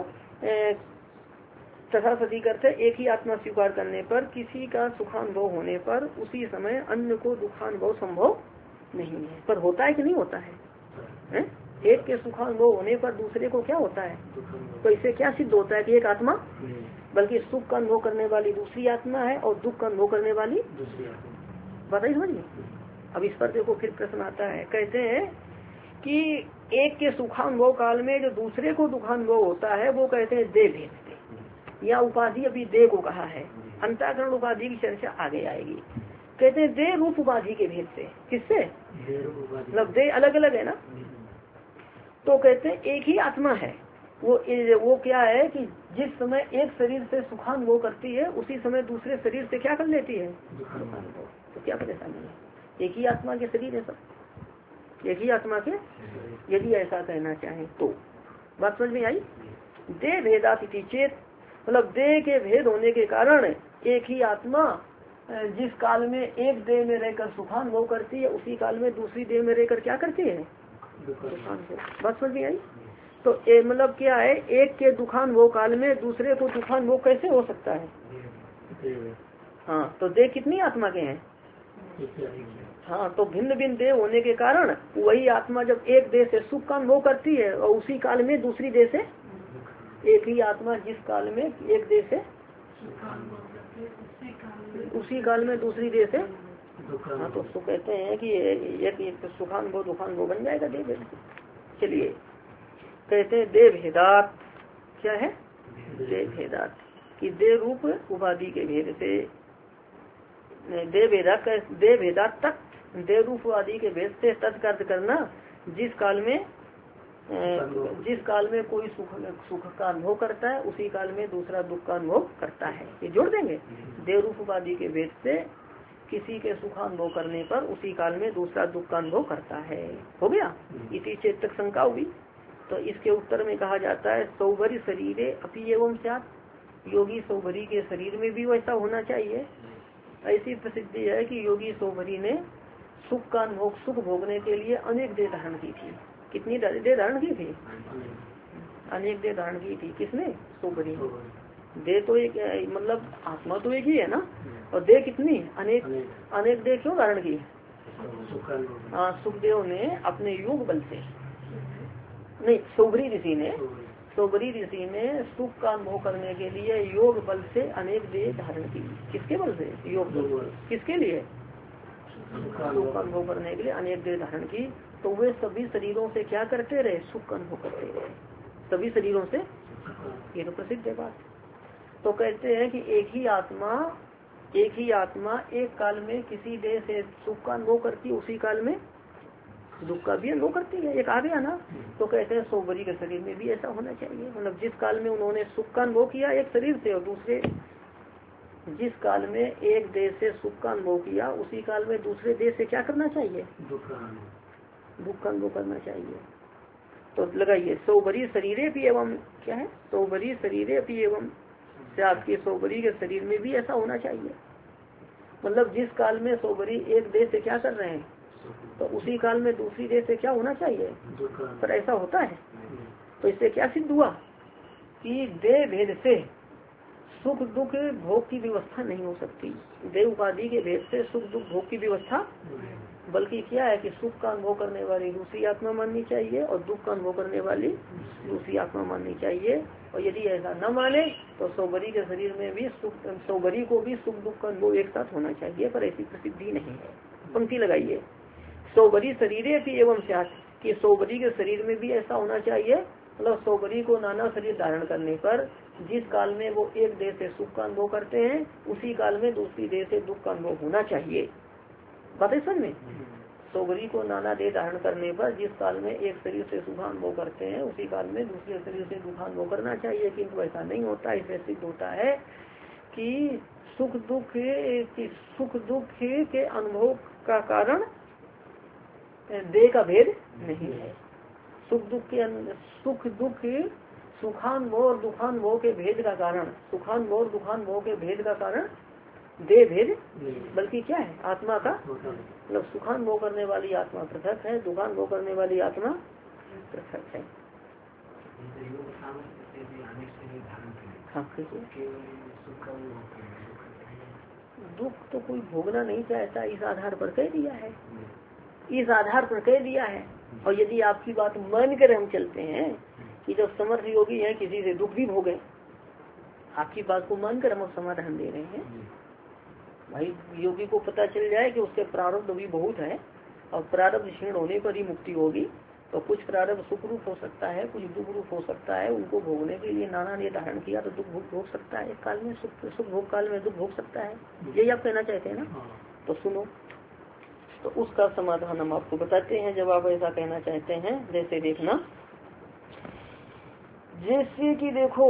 तथा सती करते एक ही आत्मा स्वीकार करने पर किसी का सुखानुभव होने पर उसी समय अन्य को दुखानुभव संभव नहीं है। पर होता है कि नहीं होता है? एक के सुखानुभव होने पर दूसरे को क्या होता है? तो इससे क्या सिद्ध होता है कि एक आत्मा, बल्कि सुख का अनुभव करने वाली दूसरी आत्मा है और दुख का अनुभव करने वाली बताइए, समझिए। अब इस पर देखो फिर प्रश्न आता है, कहते हैं कि एक के सुखानुभव काल में जो दूसरे को दुखानुभव होता है वो कहते हैं देह भेद से, या उपाधि अभी देह को कहा है, अंतःकरण उपाधि की चर्चा आगे आएगी। कहते हैं देह रूप उपाधि के भेद से। किससे? मतलब देह अलग अलग है ना, तो कहते हैं एक ही आत्मा है, वो क्या है कि जिस समय एक शरीर से सुखानुभव करती है उसी समय दूसरे शरीर से क्या कर लेती है? दुखानुभव। तो क्या परेशानी है? एक ही आत्मा के शरीर है सब, एक ही आत्मा के, यदि ऐसा कहना चाहें तो। बात समझ में आई? देह भेदाति चेत, मतलब देह के भेद होने के कारण एक ही आत्मा जिस काल में एक देह में रहकर सुखानुभव करती है उसी काल में दूसरी देह में रहकर क्या करती है? दुखानुभव। बात समझ में आई? तो मतलब क्या है, एक के दुखानुभव काल में दूसरे को दुखानुभव कैसे हो सकता है? हाँ, तो देह कितनी आत्मा के हैं? हाँ, तो भिन्न भिन्न देह होने के कारण वही आत्मा जब एक देह से सुख का अनुभव करती है और उसी काल में दूसरी देह से, एक ही आत्मा जिस काल में एक देह से उसी काल में दूसरी देह से, हाँ, तो उसको कहते हैं कि एक सुखानुभव दुखानुभव बन जाएगा देह भेद। चलिए, कहते हैं देह भेदात, क्या है? देह भेदात कि देह रूप उपाधि के भेद से, देह भेदात तक, देह रूप आदि के भेद से तत्कर्त करना जिस काल में कोई सुख का अनुभव करता है उसी काल में दूसरा दुख का अनुभव करता है। ये जोड़ देंगे, देह रूप आदि के भेद से किसी के सुखानुभव करने पर उसी काल में दूसरा दुख का अनुभव करता है। हो गया? इसी चेतक शंका हुई। तो इसके उत्तर में कहा जाता है सौभरी शरीरे अपि एवं स्यात्, योगी सौभरी के शरीर में भी वैसा होना चाहिए। ऐसी प्रसिद्धि है कि योगी सौभरी ने सुख का अनुभव, सुख भोगने के लिए अनेक देह धारण की थी। कितनी देह धारण की थी? अनेक देह धारण की थी। किसने? सोबरी। देह तो एक मतलब आत्मा तो एक ही है ना, और देह कितनी? अनेक। अनेक देह क्यों धारण की? हाँ, सुखदेव ने अपने योग बल से, नहीं सोबरी ऋषि ने सुख का अनुभव करने के लिए योग बल से अनेक देह धारण की। किसके बल से? योग बल। किसके लिए? सुख का अनुभव करने के लिए अनेक देह धारण की। तो वे सभी शरीरों से क्या करते रहे? सुख का अनुभव करते रहे, सभी शरीरों से। ये तो प्रसिद्ध है बात। तो कहते हैं कि एक ही आत्मा एक काल में किसी देह से सुख का अनुभव करती, उसी काल में दुख का भी अनुभव करती है। एक आ गया ना। तो कहते हैं सोबरी के शरीर में भी ऐसा होना चाहिए। मतलब जिस काल में उन्होंने सुख का अनुभव किया एक शरीर से, और दूसरे जिस काल में एक देह से सुख का अनुभव किया, उसी काल में दूसरे देह से क्या करना चाहिए? दुख का अनुभव करना चाहिए। तो लगाइए सोबरी शरीरे भी एवं, क्या है? सोबरी शरीरे भी एवं से आपके सोबरी के शरीर में भी ऐसा होना चाहिए। मतलब जिस काल में सोबरी एक देह से क्या कर रहे हैं, तो उसी काल में दूसरी देह से क्या होना चाहिए? पर ऐसा होता है। तो इससे क्या सिद्ध हुआ कि देह भेद से सुख दुख भोग की व्यवस्था नहीं हो सकती। देह उपाधि के भेद से सुख दुख भोग की व्यवस्था, बल्कि क्या है कि सुख का अनुभव करने वाली दूसरी आत्मा माननी चाहिए और दुख का अनुभव करने वाली दूसरी आत्मा माननी चाहिए। और यदि ऐसा न माने तो सोबरी के शरीर में भी सोबरी को भी सुख दुख का अनुभव एक साथ होना चाहिए, पर ऐसी प्रसिद्धि नहीं है। पंक्ति लगाइए सोबरी शरीरे भी एवं साथ, कि सोबरी के शरीर में भी ऐसा होना चाहिए। मतलब सोबरी को नाना शरीर धारण करने पर जिस काल में वो एक देह से सुख का अनुभव करते हैं, उसी काल में दूसरी देह से दुख का अनुभव होना चाहिए। बात है समझ में? सोबरी को नाना देह धारण करने पर जिस काल में एक शरीर से सुख अनुभव करते हैं, उसी काल में दूसरे शरीर से दुख अनुभव करना चाहिए। किंतु ऐसा नहीं होता। इससे सिद्ध होता है कि सुख दुख के अनुभव का कारण देह का भेद नहीं है। सुख दुख सुखानुभव और दुखानुभव के भेद का कारण, सुखानुभव और दुखानुभव के भेद का कारण देह भेद, बल्कि क्या है? आत्मा का। मतलब सुखानुभव करने वाली आत्मा पृथक है, दुखानुभव करने वाली आत्मा पृथक है। हाँ, दुख तो कोई भोगना नहीं चाहता, इस आधार पर कह दिया है, इस आधार पर कह दिया है। और यदि आपकी बात मान कर हम चलते हैं कि जब समर्थ योगी है किसी से दुख भी भोगे, आपकी बात को मानकर हम समाधान दे रहे हैं। भाई योगी को पता चल जाए कि उसके प्रारब्ध भी बहुत है और प्रारब्ध क्षीण होने पर ही मुक्ति होगी, तो कुछ प्रारब्ध सुख रूप हो सकता है, कुछ दुख रूप हो सकता है। उनको भोगने के लिए नाना ने धारण किया तो दुख भोग सकता है, एक काल में सुख भोग काल में दुख भोग सकता है। यही आप कहना चाहते हैं ना? तो सुनो, तो उसका समाधान हम आपको बताते हैं। जब आप ऐसा कहना चाहते हैं, जैसे देखना, जैसे कि देखो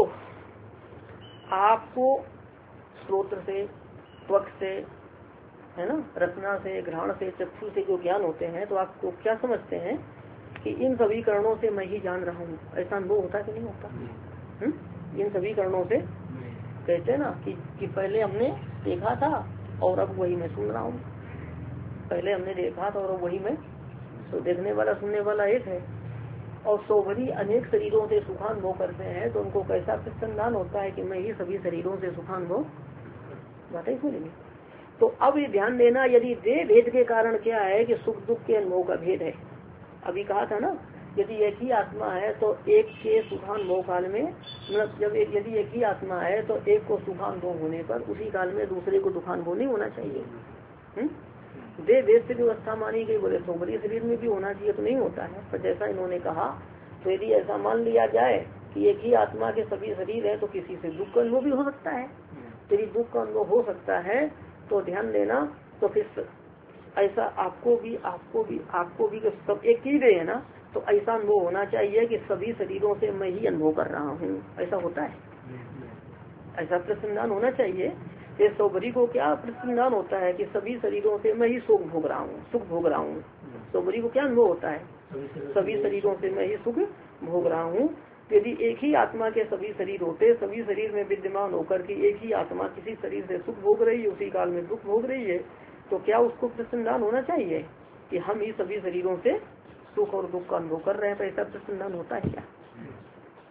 आपको स्रोत्र से, त्वक से, है ना, रचना से, घ्राण से, चक्षु से जो ज्ञान होते हैं, तो आपको क्या समझते हैं कि इन सभी कारणों से मैं ही जान रहा हूँ। ऐसा अनुभव होता कि नहीं होता? इन सभी कारणों से कहते हैं ना कि पहले हमने देखा था और अब वही मैं सुन रहा हूँ। पहले हमने देखा था और अब वही मैं, तो देखने वाला सुनने वाला एक है। और सोबरी अनेक शरीरों से सुखानुभव करते हैं, तो उनको कैसा प्रसन्नान होता है कि मैं ही सभी शरीरों से सुखानुभव। बातें सुनेंगे। तो अब ये ध्यान देना, यदि देह भेद के कारण क्या है कि सुख दुख के अनुभव का भेद है। अभी कहा था ना, यदि एक ही आत्मा है तो एक के सुखानुभव काल में, मतलब जब यदि एक ही आत्मा है तो एक को सुखानुभव होने पर उसी काल में दूसरे को दुखानुभव नहीं होना चाहिए। देह भेद से व्यवस्था मानी गई, बोले सोबरी शरीर में भी होना चाहिए, तो नहीं होता है। पर जैसा इन्होंने कहा, तो यदि ऐसा मान लिया जाए कि एक ही आत्मा के सभी शरीर है तो किसी से दुख का अनुभव भी हो सकता है। यदि दुख का अनुभव हो सकता है तो ध्यान देना, तो फिर ऐसा आपको भी सब एक ही गए है ना, तो ऐसा अनुभव होना चाहिए कि सभी शरीरों से मैं ही अनुभव कर रहा हूँ। ऐसा होता है, ऐसा प्रसन्नान होना चाहिए। ये सोबरी को क्या प्रसन्नान होता है कि सभी शरीरों से मैं ही सुख भोग रहा हूँ। सोबरी को क्या अनुभव होता है? सभी शरीरों से मैं ही सुख भोग रहा हूँ। यदि एक ही आत्मा के सभी शरीर होते, सभी शरीर में विद्यमान होकर के एक ही आत्मा किसी शरीर से सुख भोग रही है, उसी काल में दुख भोग रही है, तो क्या उसको प्रसन्नान होना चाहिए कि हम ही सभी शरीरों से सुख और दुख का अनुभव कर रहे हैं? तो ऐसा प्रसन्नान होता है क्या?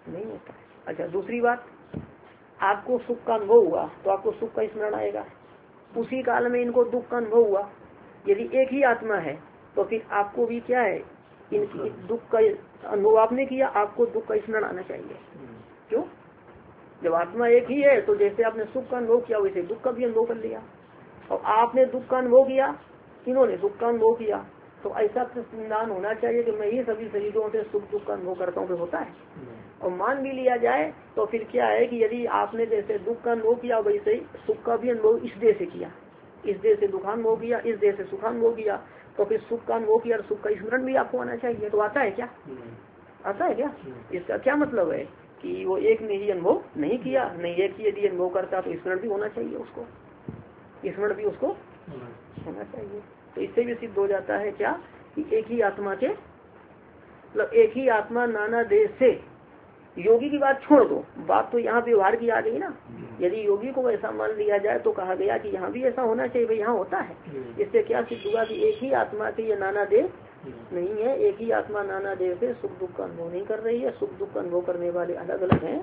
नहीं होता है। अच्छा दूसरी बात, आपको सुख का अनुभव हुआ तो आपको सुख का स्मरण आएगा, उसी काल में इनको दुख का अनुभव हुआ। यदि एक ही आत्मा है तो फिर आपको भी क्या है, इनकी दुख का अनुभव आपने किया, आपको दुख का स्मरण आना चाहिए। क्यों? जब आत्मा एक ही है तो जैसे आपने सुख का अनुभव किया वैसे दुख का भी अनुभव कर लिया, और आपने दुख का अनुभव किया, इन्होंने सुख का अनुभव किया, तो ऐसा प्रतिसंधान होना चाहिए कि मैं ही सभी शरीरों से सुख दुख का अनुभव करता हूँ, होता है। और मान भी लिया जाए तो फिर क्या है कि यदि आपने जैसे दुख का अनुभव किया वैसे ही सुख का भी अनुभव इस देह से किया, इस देह से दुखानुभव किया, इस देह से सुखानुभव किया, तो फिर सुख का अनुभव किया और सुख का स्मरण भी आपको आना चाहिए। तो आता है क्या? आता है क्या? इसका क्या मतलब है कि वो एक ने ही अनुभव नहीं किया, नहीं एक ही यदि अनुभव करता तो स्मरण भी होना चाहिए, उसको स्मरण भी उसको होना चाहिए। तो इससे भी सिद्ध हो जाता है क्या कि एक ही आत्मा के मतलब एक ही आत्मा नाना देश से, योगी की बात छोड़ दो, बात तो यहाँ व्यवहार की आ गई ना। यदि योगी को ऐसा मान लिया जाए तो कहा गया कि यहाँ भी ऐसा होना चाहिए, भाई यहाँ होता है। इससे क्या सिद्ध हुआ कि एक ही आत्मा के ये नाना देह नहीं है, एक ही आत्मा नाना देह से सुख दुख का अनुभव नहीं कर रही है। सुख दुख का अनुभव करने वाले अलग अलग हैं,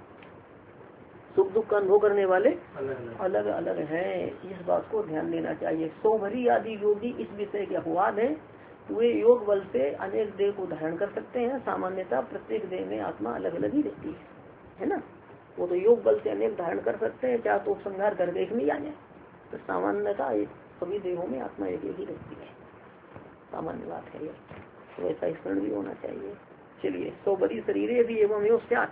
सुख दुख का अनुभव करने वाले अलग अलग हैं। इस बात को ध्यान देना चाहिए। सोमरी आदि योगी इस विषय के अपवाद है, वे योग बल से अनेक देह को धारण कर सकते हैं। सामान्यतः प्रत्येक देह में आत्मा अलग अलग ही रहती है ना। वो तो योग बल से अनेक धारण कर सकते हैं, चाहे तो उपसंहार करके एक नहीं आ जाए, तो सामान्यतः सभी देहों में आत्मा एक ही रहती है, सामान्य बात है ये। तो ऐसा स्मरण भी होना चाहिए। चलिए, सो बड़ी शरीर यदि एवं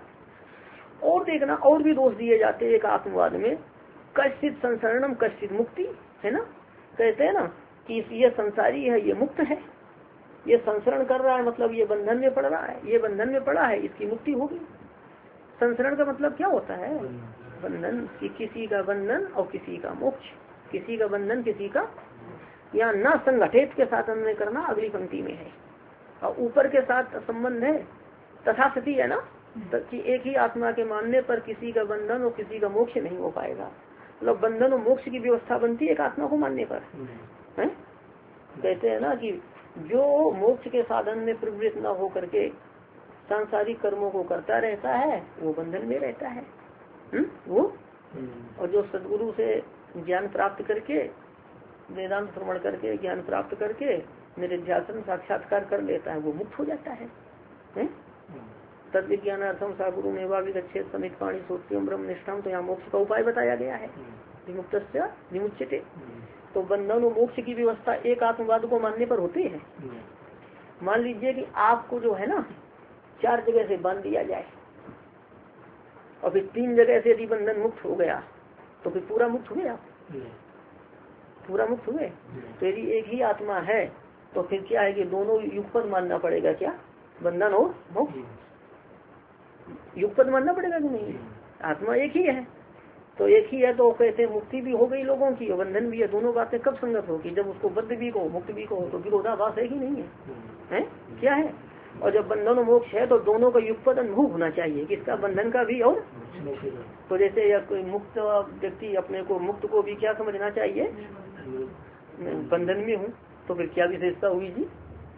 और देखना, और भी दोष दिए जाते हैं एक आत्मवाद में। कश्चित संसरणम कश्चित मुक्ति, है ना। कहते हैं ना कि ये संसारी है, ये मुक्त है, ये संसरण कर रहा है, मतलब ये बंधन में पड़ रहा है, ये बंधन में पड़ा है, इसकी मुक्ति होगी। संसरण का मतलब क्या होता है? बंधन, किसी का बंधन और किसी का मोक्ष, किसी का बंधन किसी का, या न संगठित के साथ अन्वय करना अगली पंक्ति में है, और ऊपर के साथ संबंध है। तथा सती है ना, कि एक ही आत्मा के मानने पर किसी का बंधन और किसी का मोक्ष नहीं हो पाएगा। मतलब बंधन और मोक्ष की व्यवस्था बनती है एक आत्मा को मानने पर, है? कहते हैं ना कि जो मोक्ष के साधन में प्रवृत्त न हो करके सांसारिक कर्मों को करता रहता है वो बंधन में रहता है। वो और जो सदगुरु से ज्ञान प्राप्त करके, वेदांत श्रवण करके, ज्ञान प्राप्त करके निधिध्यासन साक्षात्कार कर लेता है वो मुक्त हो जाता है। तद विज्ञानार्थम सागुरु में विगच्छेद समित पाणी सोत्यम ब्रह्म निष्ठाम, तो यहाँ मोक्ष का उपाय बताया गया है, विमुक्तस्य विमुच्यते। तो बंधन और मोक्ष की व्यवस्था एक आत्मवाद को मानने पर होती है। मान लीजिए कि आपको जो है ना 4 जगह से बांध दिया जाए और फिर 3 जगह से यदि बंधन मुक्त हो गया तो फिर पूरा मुक्त हुए आप, पूरा मुक्त हुए। तो यदि एक ही आत्मा है तो फिर क्या है कि दोनों युगपद मानना पड़ेगा, क्या बंधन और मोक्ष युगपद मानना पड़ेगा कि नहीं? आत्मा एक ही है तो एक ही है तो कहते मुक्ति भी हो गई लोगों की और बंधन भी है। दोनों बातें कब संगत होगी? जब उसको बद्ध भी कहो मुक्त भी कहो, तो विरोधाभास है कि नहीं है? हैं? क्या है? और जब बंधन और मोक्ष है तो दोनों का युगपद अनुभव होना चाहिए, किसका? बंधन का भी और। तो जैसे या कोई मुक्त व्यक्ति अपने को मुक्त को भी क्या समझना चाहिए? बंधन में हूँ, तो फिर क्या विशेषता हुई जी?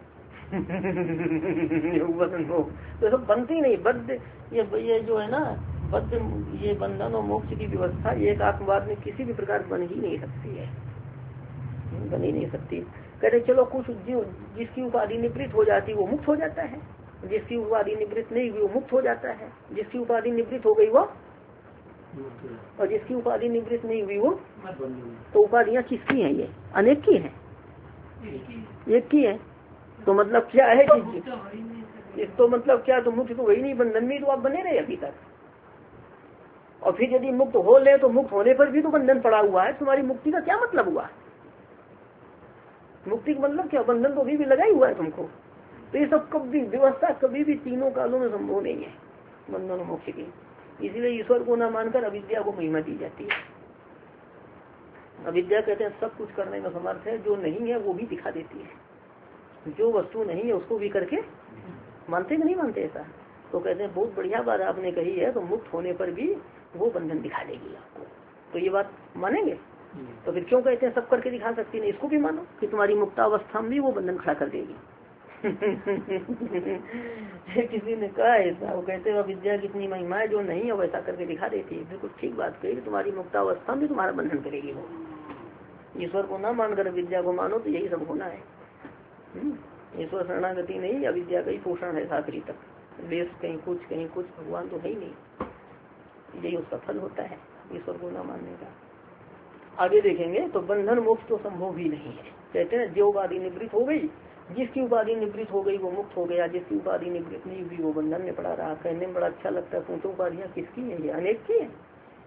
तो सब बनती नहीं। बद्ध ये जो है ना बद्ध, ये बंधन और मोक्ष की व्यवस्था एक आत्मवाद में किसी भी प्रकार बन ही नहीं सकती है, बन ही नहीं सकती। कहते चलो कुछ जिसकी उपाधि निवृत्त हो जाती वो मुक्त हो जाता है, जिसकी उपाधि निवृत्त नहीं हुई वो मुक्त हो जाता है, जिसकी उपाधि निवृत्त हो गई वो, और जिसकी उपाधि निवृत्त नहीं हुई वो। तो उपाधियां किसकी हैं? ये अनेक की हैं, एक की है। तो मतलब क्या है कि तो मतलब क्या, तो मुक्त तो वही नहीं, बंधन में तो आप बने रहे अभी तक। और फिर यदि मुक्त हो ले तो मुक्त होने पर भी तो बंधन पड़ा हुआ है, तुम्हारी मुक्ति का क्या मतलब हुआ? मुक्ति का मतलब क्या? बंधन तो अभी भी लगा ही हुआ है तुमको। तो ये सब कभी व्यवस्था कभी भी तीनों कालों में संभव नहीं है बंधन और मोक्ष की। इसीलिए ईश्वर को न मानकर अविद्या को महिमा दी जाती है। अविद्या कहते हैं सब कुछ करने में समर्थ है, जो नहीं है वो भी दिखा देती है, जो वस्तु नहीं है उसको भी करके मानते कि नहीं मानते ऐसा? तो कहते हैं बहुत बढ़िया बात आपने कही है, तो मुक्त होने पर भी वो बंधन दिखा देगी आपको। तो ये बात मानेंगे? तो फिर क्यों कहते हैं सब करके दिखा सकती नहीं? इसको भी मानो कि तुम्हारी मुक्तावस्था में भी वो बंधन खड़ा कर देगी। किसी ने कहा ऐसा, वो कहते हैं विद्या कितनी महिमा है जो नहीं है वैसा करके दिखा देती है। बिल्कुल ठीक बात कही, तुम्हारी मुक्तावस्था में तुम्हारा बंधन करेगी वो। ईश्वर को ना मानकर विद्या को मानो तो यही सब होना है। ईश्वर शरणागति नहीं, अविद्या का ही पोषण है आखिरी तक। देश कहीं कुछ भगवान तो है ही नहीं, यही उसका फल होता है ईश्वर को न मानने का। आगे देखेंगे तो बंधन मोक्ष तो संभव भी नहीं है। कहते हैं जो उपाधि निवृत्त हो गई, जिसकी उपाधि निवृत्त हो गई वो मुक्त हो गया, जिसकी उपाधि निवृत्त नहीं हुई वो बंधन में पड़ा रहा। कहने में बड़ा अच्छा लगता है, सोचो उपाधियाँ किसकी है, ये अनेक की है,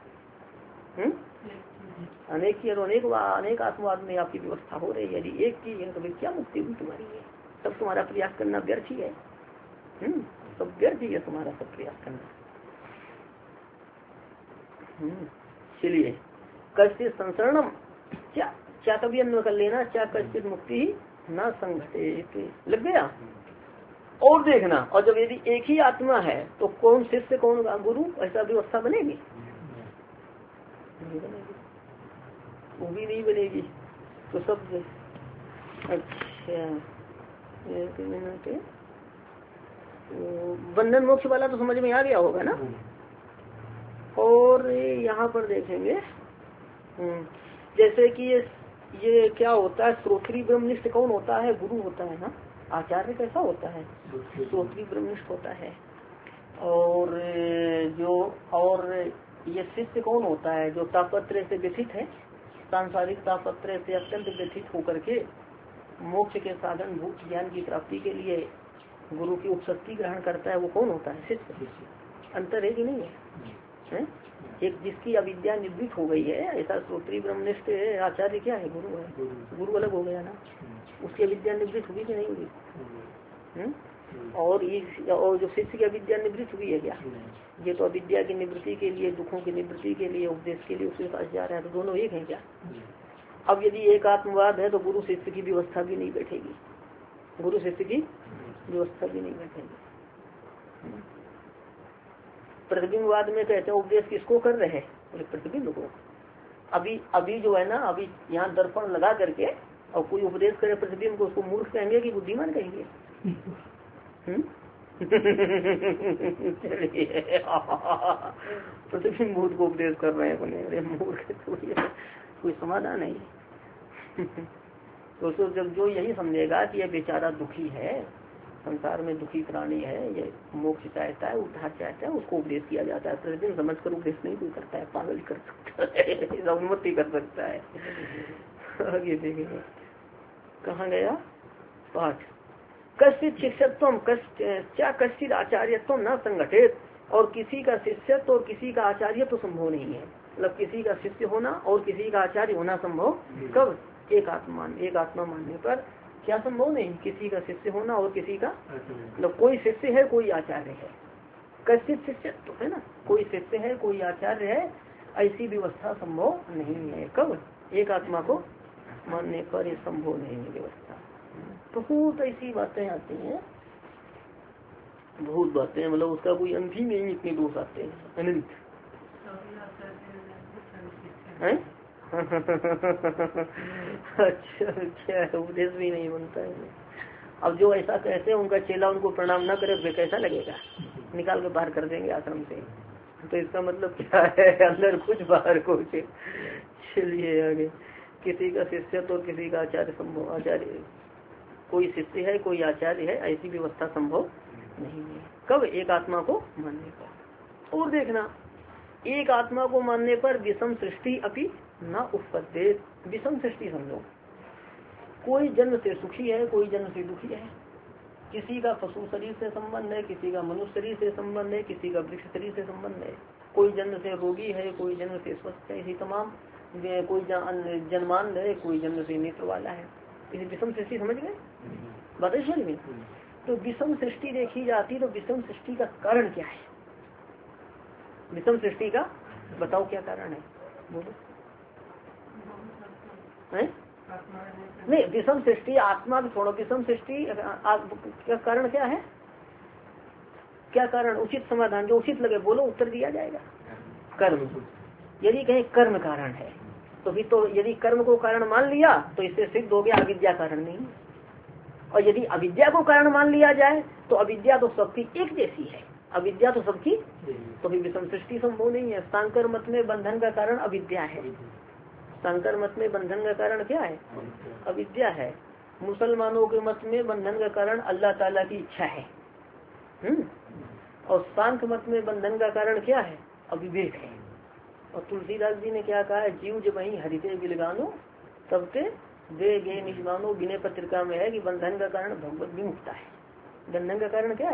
अनेक की, और अनेक आत्मवाद में आपकी व्यवस्था हो रही है। यदि एक की है तो फिर क्या मुक्ति हुई तुम्हारी है? तब तुम्हारा प्रयास करना व्यर्थ ही है, सब व्यर्थ ही है तुम्हारा सब प्रयास करना। चलिए कश्चित संसरणम क्या कभी अन्य कर लेना, क्या कश्चित मुक्ति न संघटित लग गया। और देखना, और जब यदि एक ही आत्मा है तो कौन शिष्य कौन गुरु, ऐसा व्यवस्था बनेगी? नहीं बनेगी, वो भी नहीं बनेगी। तो सब अच्छा एक मिनट, बंधन मोक्ष वाला तो समझ में आ गया होगा ना। और यहाँ पर देखेंगे जैसे कि ये क्या होता है, श्रोत्री ब्रह्मनिष्ठ कौन होता है? गुरु होता है ना। आचार्य कैसा होता है? श्रोत्री ब्रह्मनिष्ठ होता है। और ये शिष्य कौन होता है? जो तापत्र से व्यथित है, सांसारिक तापत्र से अत्यंत व्यथित होकर के मोक्ष के साधन भूत ज्ञान की प्राप्ति के लिए गुरु की उपशक्ति ग्रहण करता है, वो कौन होता है? शिष्य। अंतर है कि नहीं है? एक जिसकी अविद्या निवृत्त हो गई है, ऐसा श्रोत्री ब्रह्मनिष्ठ आचार्य क्या है? गुरु है। गुरु अलग हो गया ना, उसकी अविद्या निवृत्त हुई कि नहीं हुई? और जो शिष्य की अविद्या निवृत्त हुई है क्या? ये तो अविद्या की निवृत्ति के लिए, दुखों की निवृत्ति के लिए, उपदेश के लिए उसके पास जा रहा है, तो दोनों एक है क्या? अब यदि एक आत्मवाद है तो गुरु शिष्य की व्यवस्था भी नहीं बैठेगी, गुरु शिष्य की व्यवस्था भी नहीं बैठेगी। प्रतिबिंबवाद में कहते हैं उपदेश किसको कर रहे हैं? प्रतिबिंब को। अभी जो है ना, अभी यहाँ दर्पण लगा करके और कोई उपदेश करे प्रतिबिंब को, उसको मूर्ख कहेंगे कि बुद्धिमान कहेंगे? प्रतिबिंब भूत को उपदेश कर रहे हैं अपने, अरे मूर्ख, कोई समाधान नहीं। तो जब जो यही समझेगा कि यह बेचारा दुखी है, संसार में दुखी प्राणी है, ये मोक्ष चाहता है, उद्धार चाहता है, उसको उपदेश किया जाता है। प्रतिदिन समझ कर उपदेश नहीं कोई करता है, पागल कर सकता है, उन्मत्ति कर सकता है। आगे देखेंगे, कहाँ गया पाठ। कश्चित शिष्यत्व क्या कश्चित आचार्यत्व न संगठित, और किसी का शिष्यत्व और किसी का आचार्य तो संभव नहीं है। मतलब किसी का शिष्य होना और किसी का आचार्य होना संभव कब? एक आत्मा मानने पर क्या संभव नहीं? किसी का शिष्य होना और किसी का, मतलब कोई शिष्य है कोई आचार्य है, कश्चित शिष्य तो है ना, कोई शिष्य है कोई आचार्य है, ऐसी व्यवस्था संभव नहीं है। कब? एक आत्मा को मानने पर ये संभव नहीं है व्यवस्था। बहुत ऐसी बातें आती हैं, बहुत बातें, मतलब उसका कोई अंत ही नहीं, इतने दोष आते हैं अनंत है। अच्छा क्या है, उपदेश भी नहीं बनता है। अब जो ऐसा कहते हैं उनका चेला उनको प्रणाम न करे तो कैसा लगेगा? निकाल के बाहर कर देंगे आश्रम से। तो इसका मतलब क्या है? अंदर कुछ बाहर कुछ। चलिए आगे, किसी का शिष्य तो किसी का आचार्य संभव, आचार्य कोई शिष्य है कोई आचार्य है, ऐसी व्यवस्था संभव नहीं है। कब? एक आत्मा को मानने पर। और देखना, एक आत्मा को मानने पर विषम सृष्टि अपि न उत्पत्ति। विषम सृष्टि समझो, कोई जन्म से सुखी है कोई जन्म से दुखी है, किसी का पशु शरीर से संबंध है, किसी का मनुष्य शरीर से संबंध है, किसी का वृक्ष शरीर से संबंध है, कोई जन्म से रोगी है कोई जन्म से स्वस्थ है, इसी तमाम, कोई जन्मांध है कोई जन्म से नेत्र वाला है। इसी विषम सृष्टि समझ गए बात समझ में। तो विषम सृष्टि देखी जाती, तो विषम सृष्टि का कारण क्या है? विषम सृष्टि का बताओ क्या कारण है, बोलो। नहीं, विषम सृष्टि आत्मा भी छोड़ो, विषम सृष्टि का कारण क्या है? क्या कारण? उचित समाधान जो उचित लगे बोलो, उत्तर दिया जाएगा। कर्म। यदि कहीं कर्म कारण है तो फिर तो, यदि कर्म को कारण मान लिया तो इससे सिद्ध हो गया अविद्या कारण नहीं। और यदि अविद्या को कारण मान लिया जाए तो अविद्या तो सबकी एक जैसी है, अविद्या तो सबकी, तो फिर विषम सृष्टि संभव नहीं है। सांकर मत में बंधन का कारण अविद्या है, सांकर मत में बंधन का कारण क्या है? अविद्या है। मुसलमानों के मत में बंधन का कारण अल्लाह ताला की इच्छा है। और सांख्य मत में बंधन का कारण क्या है? अविवेक है। और तुलसीदास जी ने क्या कहा है? जीव जब वही हरिते बिलगानो तब से दे गे निजमानो, विनय पत्रिका में है कि बंधन का कारण भगवत विमुक्ता है। बंधन का कारण क्या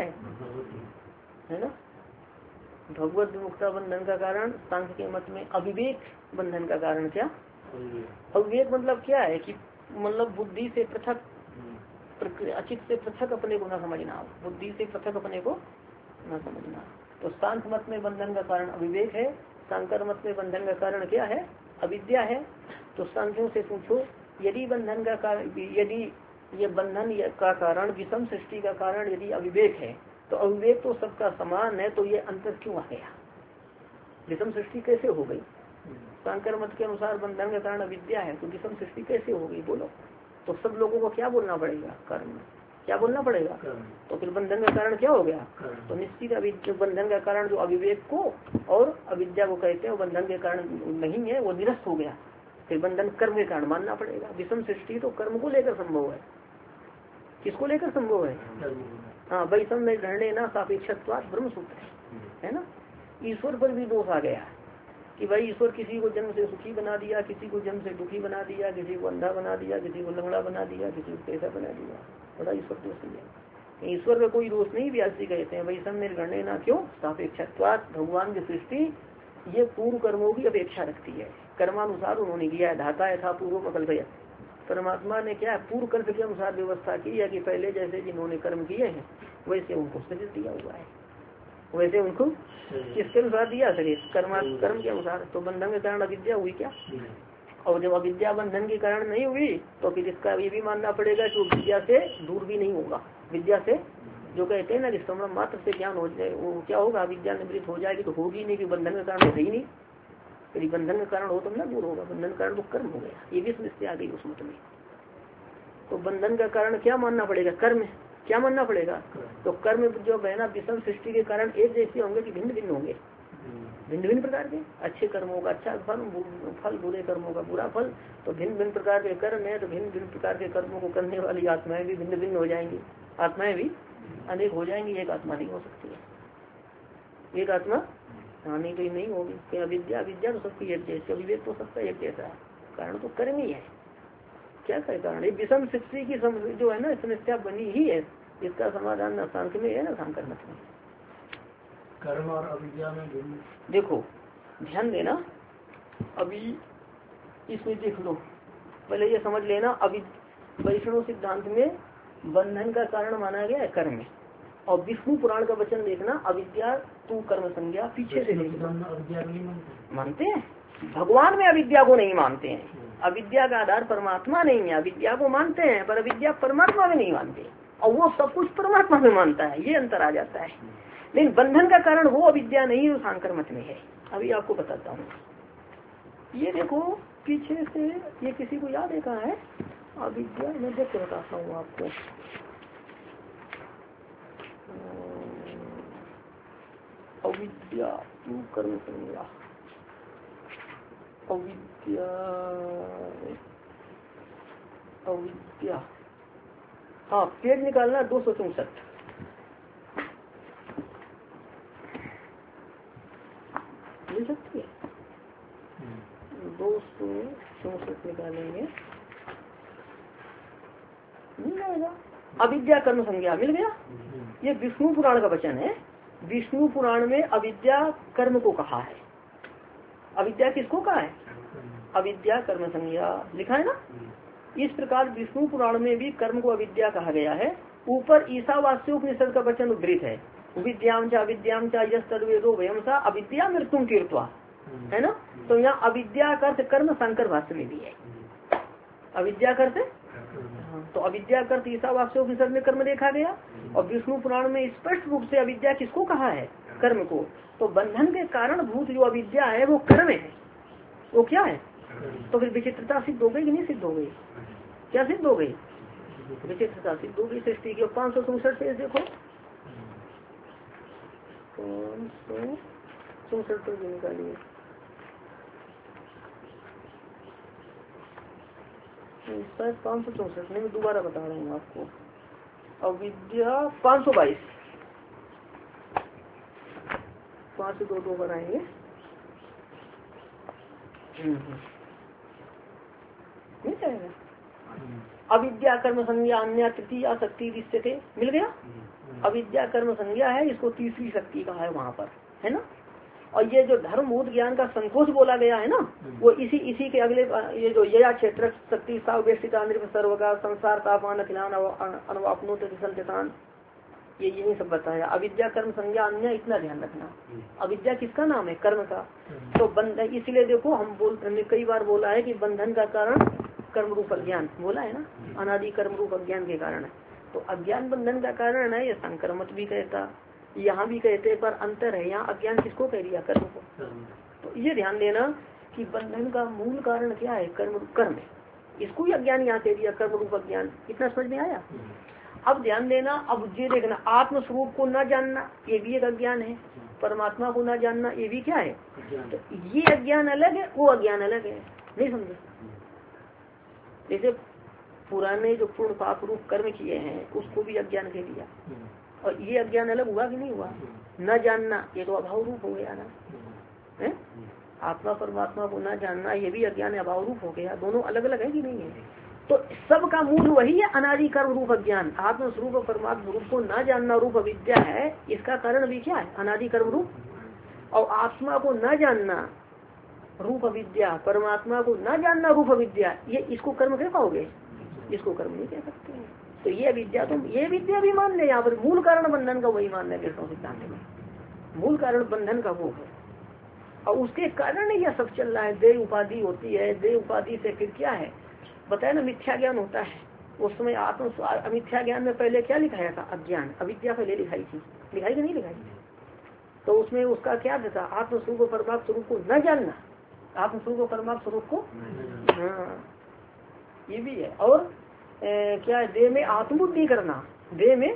है ना? भगवत विमुक्ता बंधन का कारण। सांख्य के मत में अविवेक बंधन का कारण क्या? अविवेक मतलब क्या है कि मतलब बुद्धि से पृथक, अचित से पृथक अपने को न समझना, बुद्धि से पृथक अपने को न समझना। तो सांख्य मत में बंधन का कारण अविवेक है, सांकर मत में बंधन का कारण क्या है? अविद्या है। तो सांख्यों से पूछो यदि बंधन का कारण, यदि ये बंधन का कारण विषम सृष्टि का कारण यदि अविवेक है तो अविवेक तो सबका समान है, तो ये अंतर क्यों आ गया? विषम सृष्टि कैसे हो गई? सांकर मत के अनुसार बंधन का कारण अविद्या है तो विषम सृष्टि कैसे हो गई? बोलो। तो सब लोगों को क्या बोलना पड़ेगा? कर्म। क्या बोलना पड़ेगा? तो फिर बंधन का कारण क्या हो गया? तो निश्चित बंधन का कारण जो अविवेक को और अविद्या को कहते हैं वो बंधन के कारण नहीं है, वो निरस्त हो गया। फिर बंधन कर्म के कारण मानना पड़ेगा। विषम सृष्टि तो कर्म को लेकर संभव है। किसको लेकर संभव है? हाँ, वैषम में ग्रहणे ना सापेक्षत्वात् ब्रह्म सूत्र है ना। ईश्वर पर भी दोष आ गया कि भाई ईश्वर किसी को जन्म से सुखी बना दिया, किसी को जन्म से दुखी बना दिया, किसी को अंधा बना दिया, किसी को लंगड़ा बना दिया, किसी को कैसा बना दिया। बड़ा ईश्वर दोष है। ईश्वर का कोई दोष नहीं, व्यास जी कहते हैं वैषम में ग्रहणे ना क्यों सापेक्षत्वात्, भगवान की सृष्टि ये पूर्व कर्मों की अपेक्षा रखती है। कर्मानुसार उन्होंने किया है। धाता यथा पूर्व कल्पया, परमात्मा ने क्या है? पूर्व कल्प के अनुसार व्यवस्था की है कि पहले जैसे जिन्होंने कर्म किए हैं वैसे उनको शरीर दिया हुआ है। वैसे उनको किसके अनुसार दिया? शरीर। कर्म के अनुसार। तो बंधन के कारण अविद्या हुई क्या? और जब अविद्या बंधन के कारण नहीं हुई तो फिर इसका ये भी मानना पड़ेगा कि विद्या से दूर भी नहीं होगा। विद्या से जो कहते हैं ना कि श्रवण मात्र से ज्ञान हो जाए, वो क्या होगा? विद्या निवृत्त हो जाएगी तो होगी नहीं, कि बंधन का कारण है ही नहीं। यदि बंधन का कारण हो तो ना दूर होगा। बंधन का कारण तो कर्म हो गया। ये भी समस्या आ गई उस मत में। तो बंधन का कारण क्या मानना पड़ेगा? कर्म। क्या मानना पड़ेगा? तो कर्म जो है ना विषम सृष्टि के कारण एक जैसे होंगे कि भिन्न भिन्न होंगे? भिन्न भिन्न प्रकार के। अच्छे कर्मों का अच्छा फल, बुरे कर्मों का बुरा फल। तो भिन्न भिन्न प्रकार के कर्म है, तो भिन्न भिन्न प्रकार के कर्मों को करने वाली आत्माएं भी भिन्न भिन्न हो जाएंगी। आत्माएं भी अनेक हो जाएंगी, एक आत्मा नहीं हो सकती है। एक आत्मा नहीं तो नहीं होगी। अविद्या तो सबकी एक जैसी, अविवेक तो सबका एक जैसा है। कारण तो कर्म ही है। क्या है कारण? ये विषम सृष्टि की जो है ना समस्या बनी ही है। इसका समाधान न सांख्य में है ना सांकर मत में।
कर्म और अविद्या में
देखो ध्यान देना, अभी इसमें देख लो, पहले ये समझ लेना। वैष्णव सिद्धांत में बंधन का कारण माना गया है कर्म। और विष्णु पुराण का वचन देखना, अविद्या तू कर्म संज्ञा। पीछे से मानते हैं, भगवान में अविद्या को नहीं मानते हैं। अविद्या का आधार परमात्मा नहीं है। अविद्या को मानते हैं पर अविद्या परमात्मा में नहीं मानते, और वो सब कुछ परमात्मा में मानता है। ये अंतर आ जाता है। लेकिन बंधन का कारण वो अविद्या नहीं, वो सांकर मत में है। अभी आपको बताता हूँ। ये देखो पीछे से, ये किसी को याद है कहाँ है अविद्या? मैं देख के बताता हूँ आपको। अविद्या तू कर्म संज्ञा, अविद्या हाँ, पेज निकालना 264। मिल सकती है 264 निकालेंगे, मिल जाएगा। अविद्या कर्म संज्ञा मिल गया। ये विष्णु पुराण का वचन है। विष्णु पुराण में अविद्या कर्म को कहा है। अविद्या किसको कहा है? अविद्या कर्म संज्ञा लिखा है ना। इस प्रकार विष्णु पुराण में भी कर्म को अविद्या कहा गया है। ऊपर ईशावास्योपनिषद का वचन उद्धृत है, विद्याम चा अविद्याम चा यस तद्वेदो वयम सा अविद्या मृत्युम तीर्थवा, है ना। तो यहाँ अविद्या का अर्थ कर्म शंकर भाष्य में भी है। अविद्या करते तो अविद्या करते ईशावास्योपनिषद में कर्म देखा गया, और विष्णु पुराण में स्पष्ट रूप से अविद्या किसको कहा है? कर्म को। तो बंधन के कारण भूत जो अविद्या है वो कर्म है। वो क्या है? तो फिर विचित्रता सिद्ध हो गई कि नहीं सिद्ध हो गई? क्या सिद्ध हो गई? विचित्रता सिद्धों की सृष्टि की। 564 पेज देखो, 564 पेज निकालिए। 564 नहीं, मैं दोबारा बता रहा हूँ आपको। अविद्या 522, 5 से 2 बनाएंगे। मिल जाएगा। अविद्या कर्म संज्ञा अन्य तृतीय शक्ति विश्यते, मिल गया। अविद्या कर्म संज्ञा है, इसको तीसरी शक्ति कहा है वहाँ पर, है ना। और ये जो धर्मभूत ज्ञान का संकोच बोला गया है ना, वो इसी के अगले ये जो यया क्षेत्र शक्ति सावेशिता सर्वगा संसार तापान अखिलान अनुवापनोत संतान, ये यही सब बताया। अविद्या कर्म संज्ञा अन्य, इतना ध्यान रखना। अविद्या किसका नाम है? कर्म का। तो बंधन, इसलिए देखो हम हमने कई बार बोला है कि बंधन का कारण कर्म रूप अज्ञान, बोला है ना, अनादि कर्म रूप अज्ञान के कारण है। तो अज्ञान बंधन का कारण है, ये शंकर मत भी कहता, यहाँ भी कहते, पर अंतर है। यहाँ अज्ञान किसको कह दिया? कर्म को। तो ये ध्यान देना कि बंधन का मूल कारण क्या है? कर्म है। इसको ही अज्ञान यहाँ कह दिया, कर्म रूप अज्ञान। इतना समझ में आया? अब ध्यान देना, अब ये देखना, आत्म स्वरूप को न जानना ये भी एक अज्ञान है, परमात्मा को न जानना ये भी क्या है? तो ये अज्ञान अलग है, वो अज्ञान अलग है। नहीं समझे? जैसे पुराने जो पूर्ण पाप रूप कर्म किए हैं उसको भी अज्ञान कह दिया, और ये अज्ञान अलग हुआ कि नहीं हुआ? न जानना ये तो अभाव रूप हो गया ना, है? आत्मा परमात्मा को न जानना ये भी अज्ञान अभाव रूप हो गया। दोनों अलग अलग है कि नहीं है? तो सबका मूल वही है, अनादि कर्म रूप अज्ञान। आत्म स्वरूप और परमात्मा रूप को न जानना रूप अविद्या है, इसका कारण भी क्या है? अनादि कर्म रूप। और आत्मा को न जानना रूप अविद्या, परमात्मा को न जानना रूप अविद्या, ये इसको कर्म कह पाओगे? इसको कर्म नहीं कह सकते। तो ये अविद्या, तो ये विद्या भी मान ले। यहाँ पर मूल कारण बंधन का वही मान ले वैष्णव सिद्धांत में, मूल कारण बंधन का वो है, और उसके कारण यह सब चल रहा है। देह उपाधि होती है, देह उपाधि से फिर क्या है बताया ना, मिथ्या ज्ञान होता है। उस समय आत्म मिथ्या ज्ञान में पहले क्या लिखाया था? अज्ञान। अविद्या पहले लिखाई थी, लिखाई कि नहीं लिखाई? तो उसमें उसका क्या था? आत्म स्वरूप परमात्मा स्वरूप को न जानना, आत्म स्वरूप परमात्मा स्वरूप को, हाँ ये भी है। और क्या है? देह में आत्मबुद्धि करना, देह में,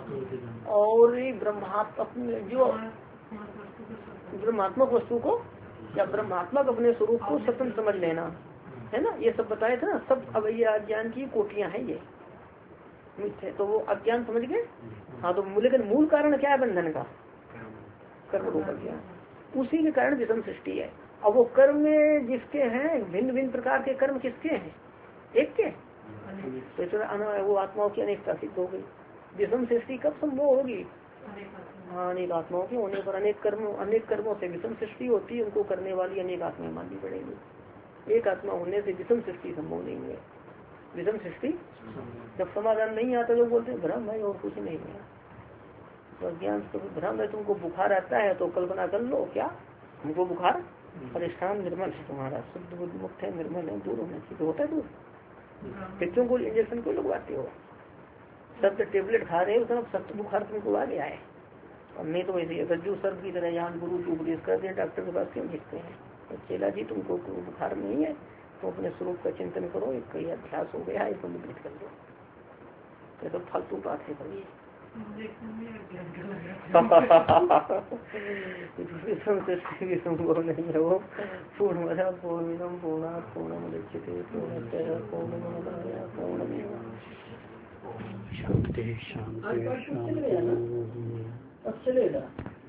और जो ब्रह्मात्मक वस्तु को या ब्रह्मात्मक अपने स्वरूप को स्वतंत्र समझ लेना, है ना। ये सब बताए थे ना सब। अब ये अज्ञान की कोटियां हैं ये मिथ्या, तो वो अज्ञान समझ गए। हाँ, तो लेकिन मूल कारण क्या है बंधन का? कर्म रूप अज्ञान। उसी के कारण विषम सृष्टि है। अब वो कर्म जिसके हैं, भिन्न भिन्न प्रकार के कर्म किसके हैं? एक के। तो वो आत्माओं की अनेकता सिद्ध हो गई। विषम सृष्टि कब संभव होगी? हाँ, अनेक आत्माओं के होने पर। अनेक कर्मों से विषम सृष्टि होती है, उनको करने वाली अनेक आत्माएं माननी पड़ेगी। एक आत्मा होने से विषम सृष्टि संभव नहीं है। विषम सृष्टि जब समाधान नहीं आता तो बोलते हैं भ्रम है और कुछ नहीं है। तो ज्ञान तो भ्रम है। तुमको बुखार आता है तो कल्पना कर लो, क्या हमको बुखार? परेशान निर्मल है तुम्हारा, शुद्ध बुद्ध मुक्त है, निर्मल है, दूर होना चाहिए। तो होता है दूर। बच्चों को इंजेक्शन क्यों लगवाते हो? सब टेबलेट खा रहे हो, तो सब बुखार तुमको आ गया है। और नहीं तो वैसे रज्जू सर्प की तरह यहाँ गुरु की उपदेश करते हैं, डॉक्टर के पास क्यों भेजते हैं? तो चेला जी तुमको बुखार नहीं है तो अपने स्वरूप का चिंतन करो, एक कई अभ्यास हो गया है, इसको निवृत्त कर दो। ये तो फालतू बात है भाई। संभव नहीं है वो। पूर्णमदा पूर्णमिदं पूर्णात् पूर्णमुदच्यते पूर्णस्य पूर्णमादाय पूर्णमेवावशिष्यते। शांति शांति शांति। अब चलेगा।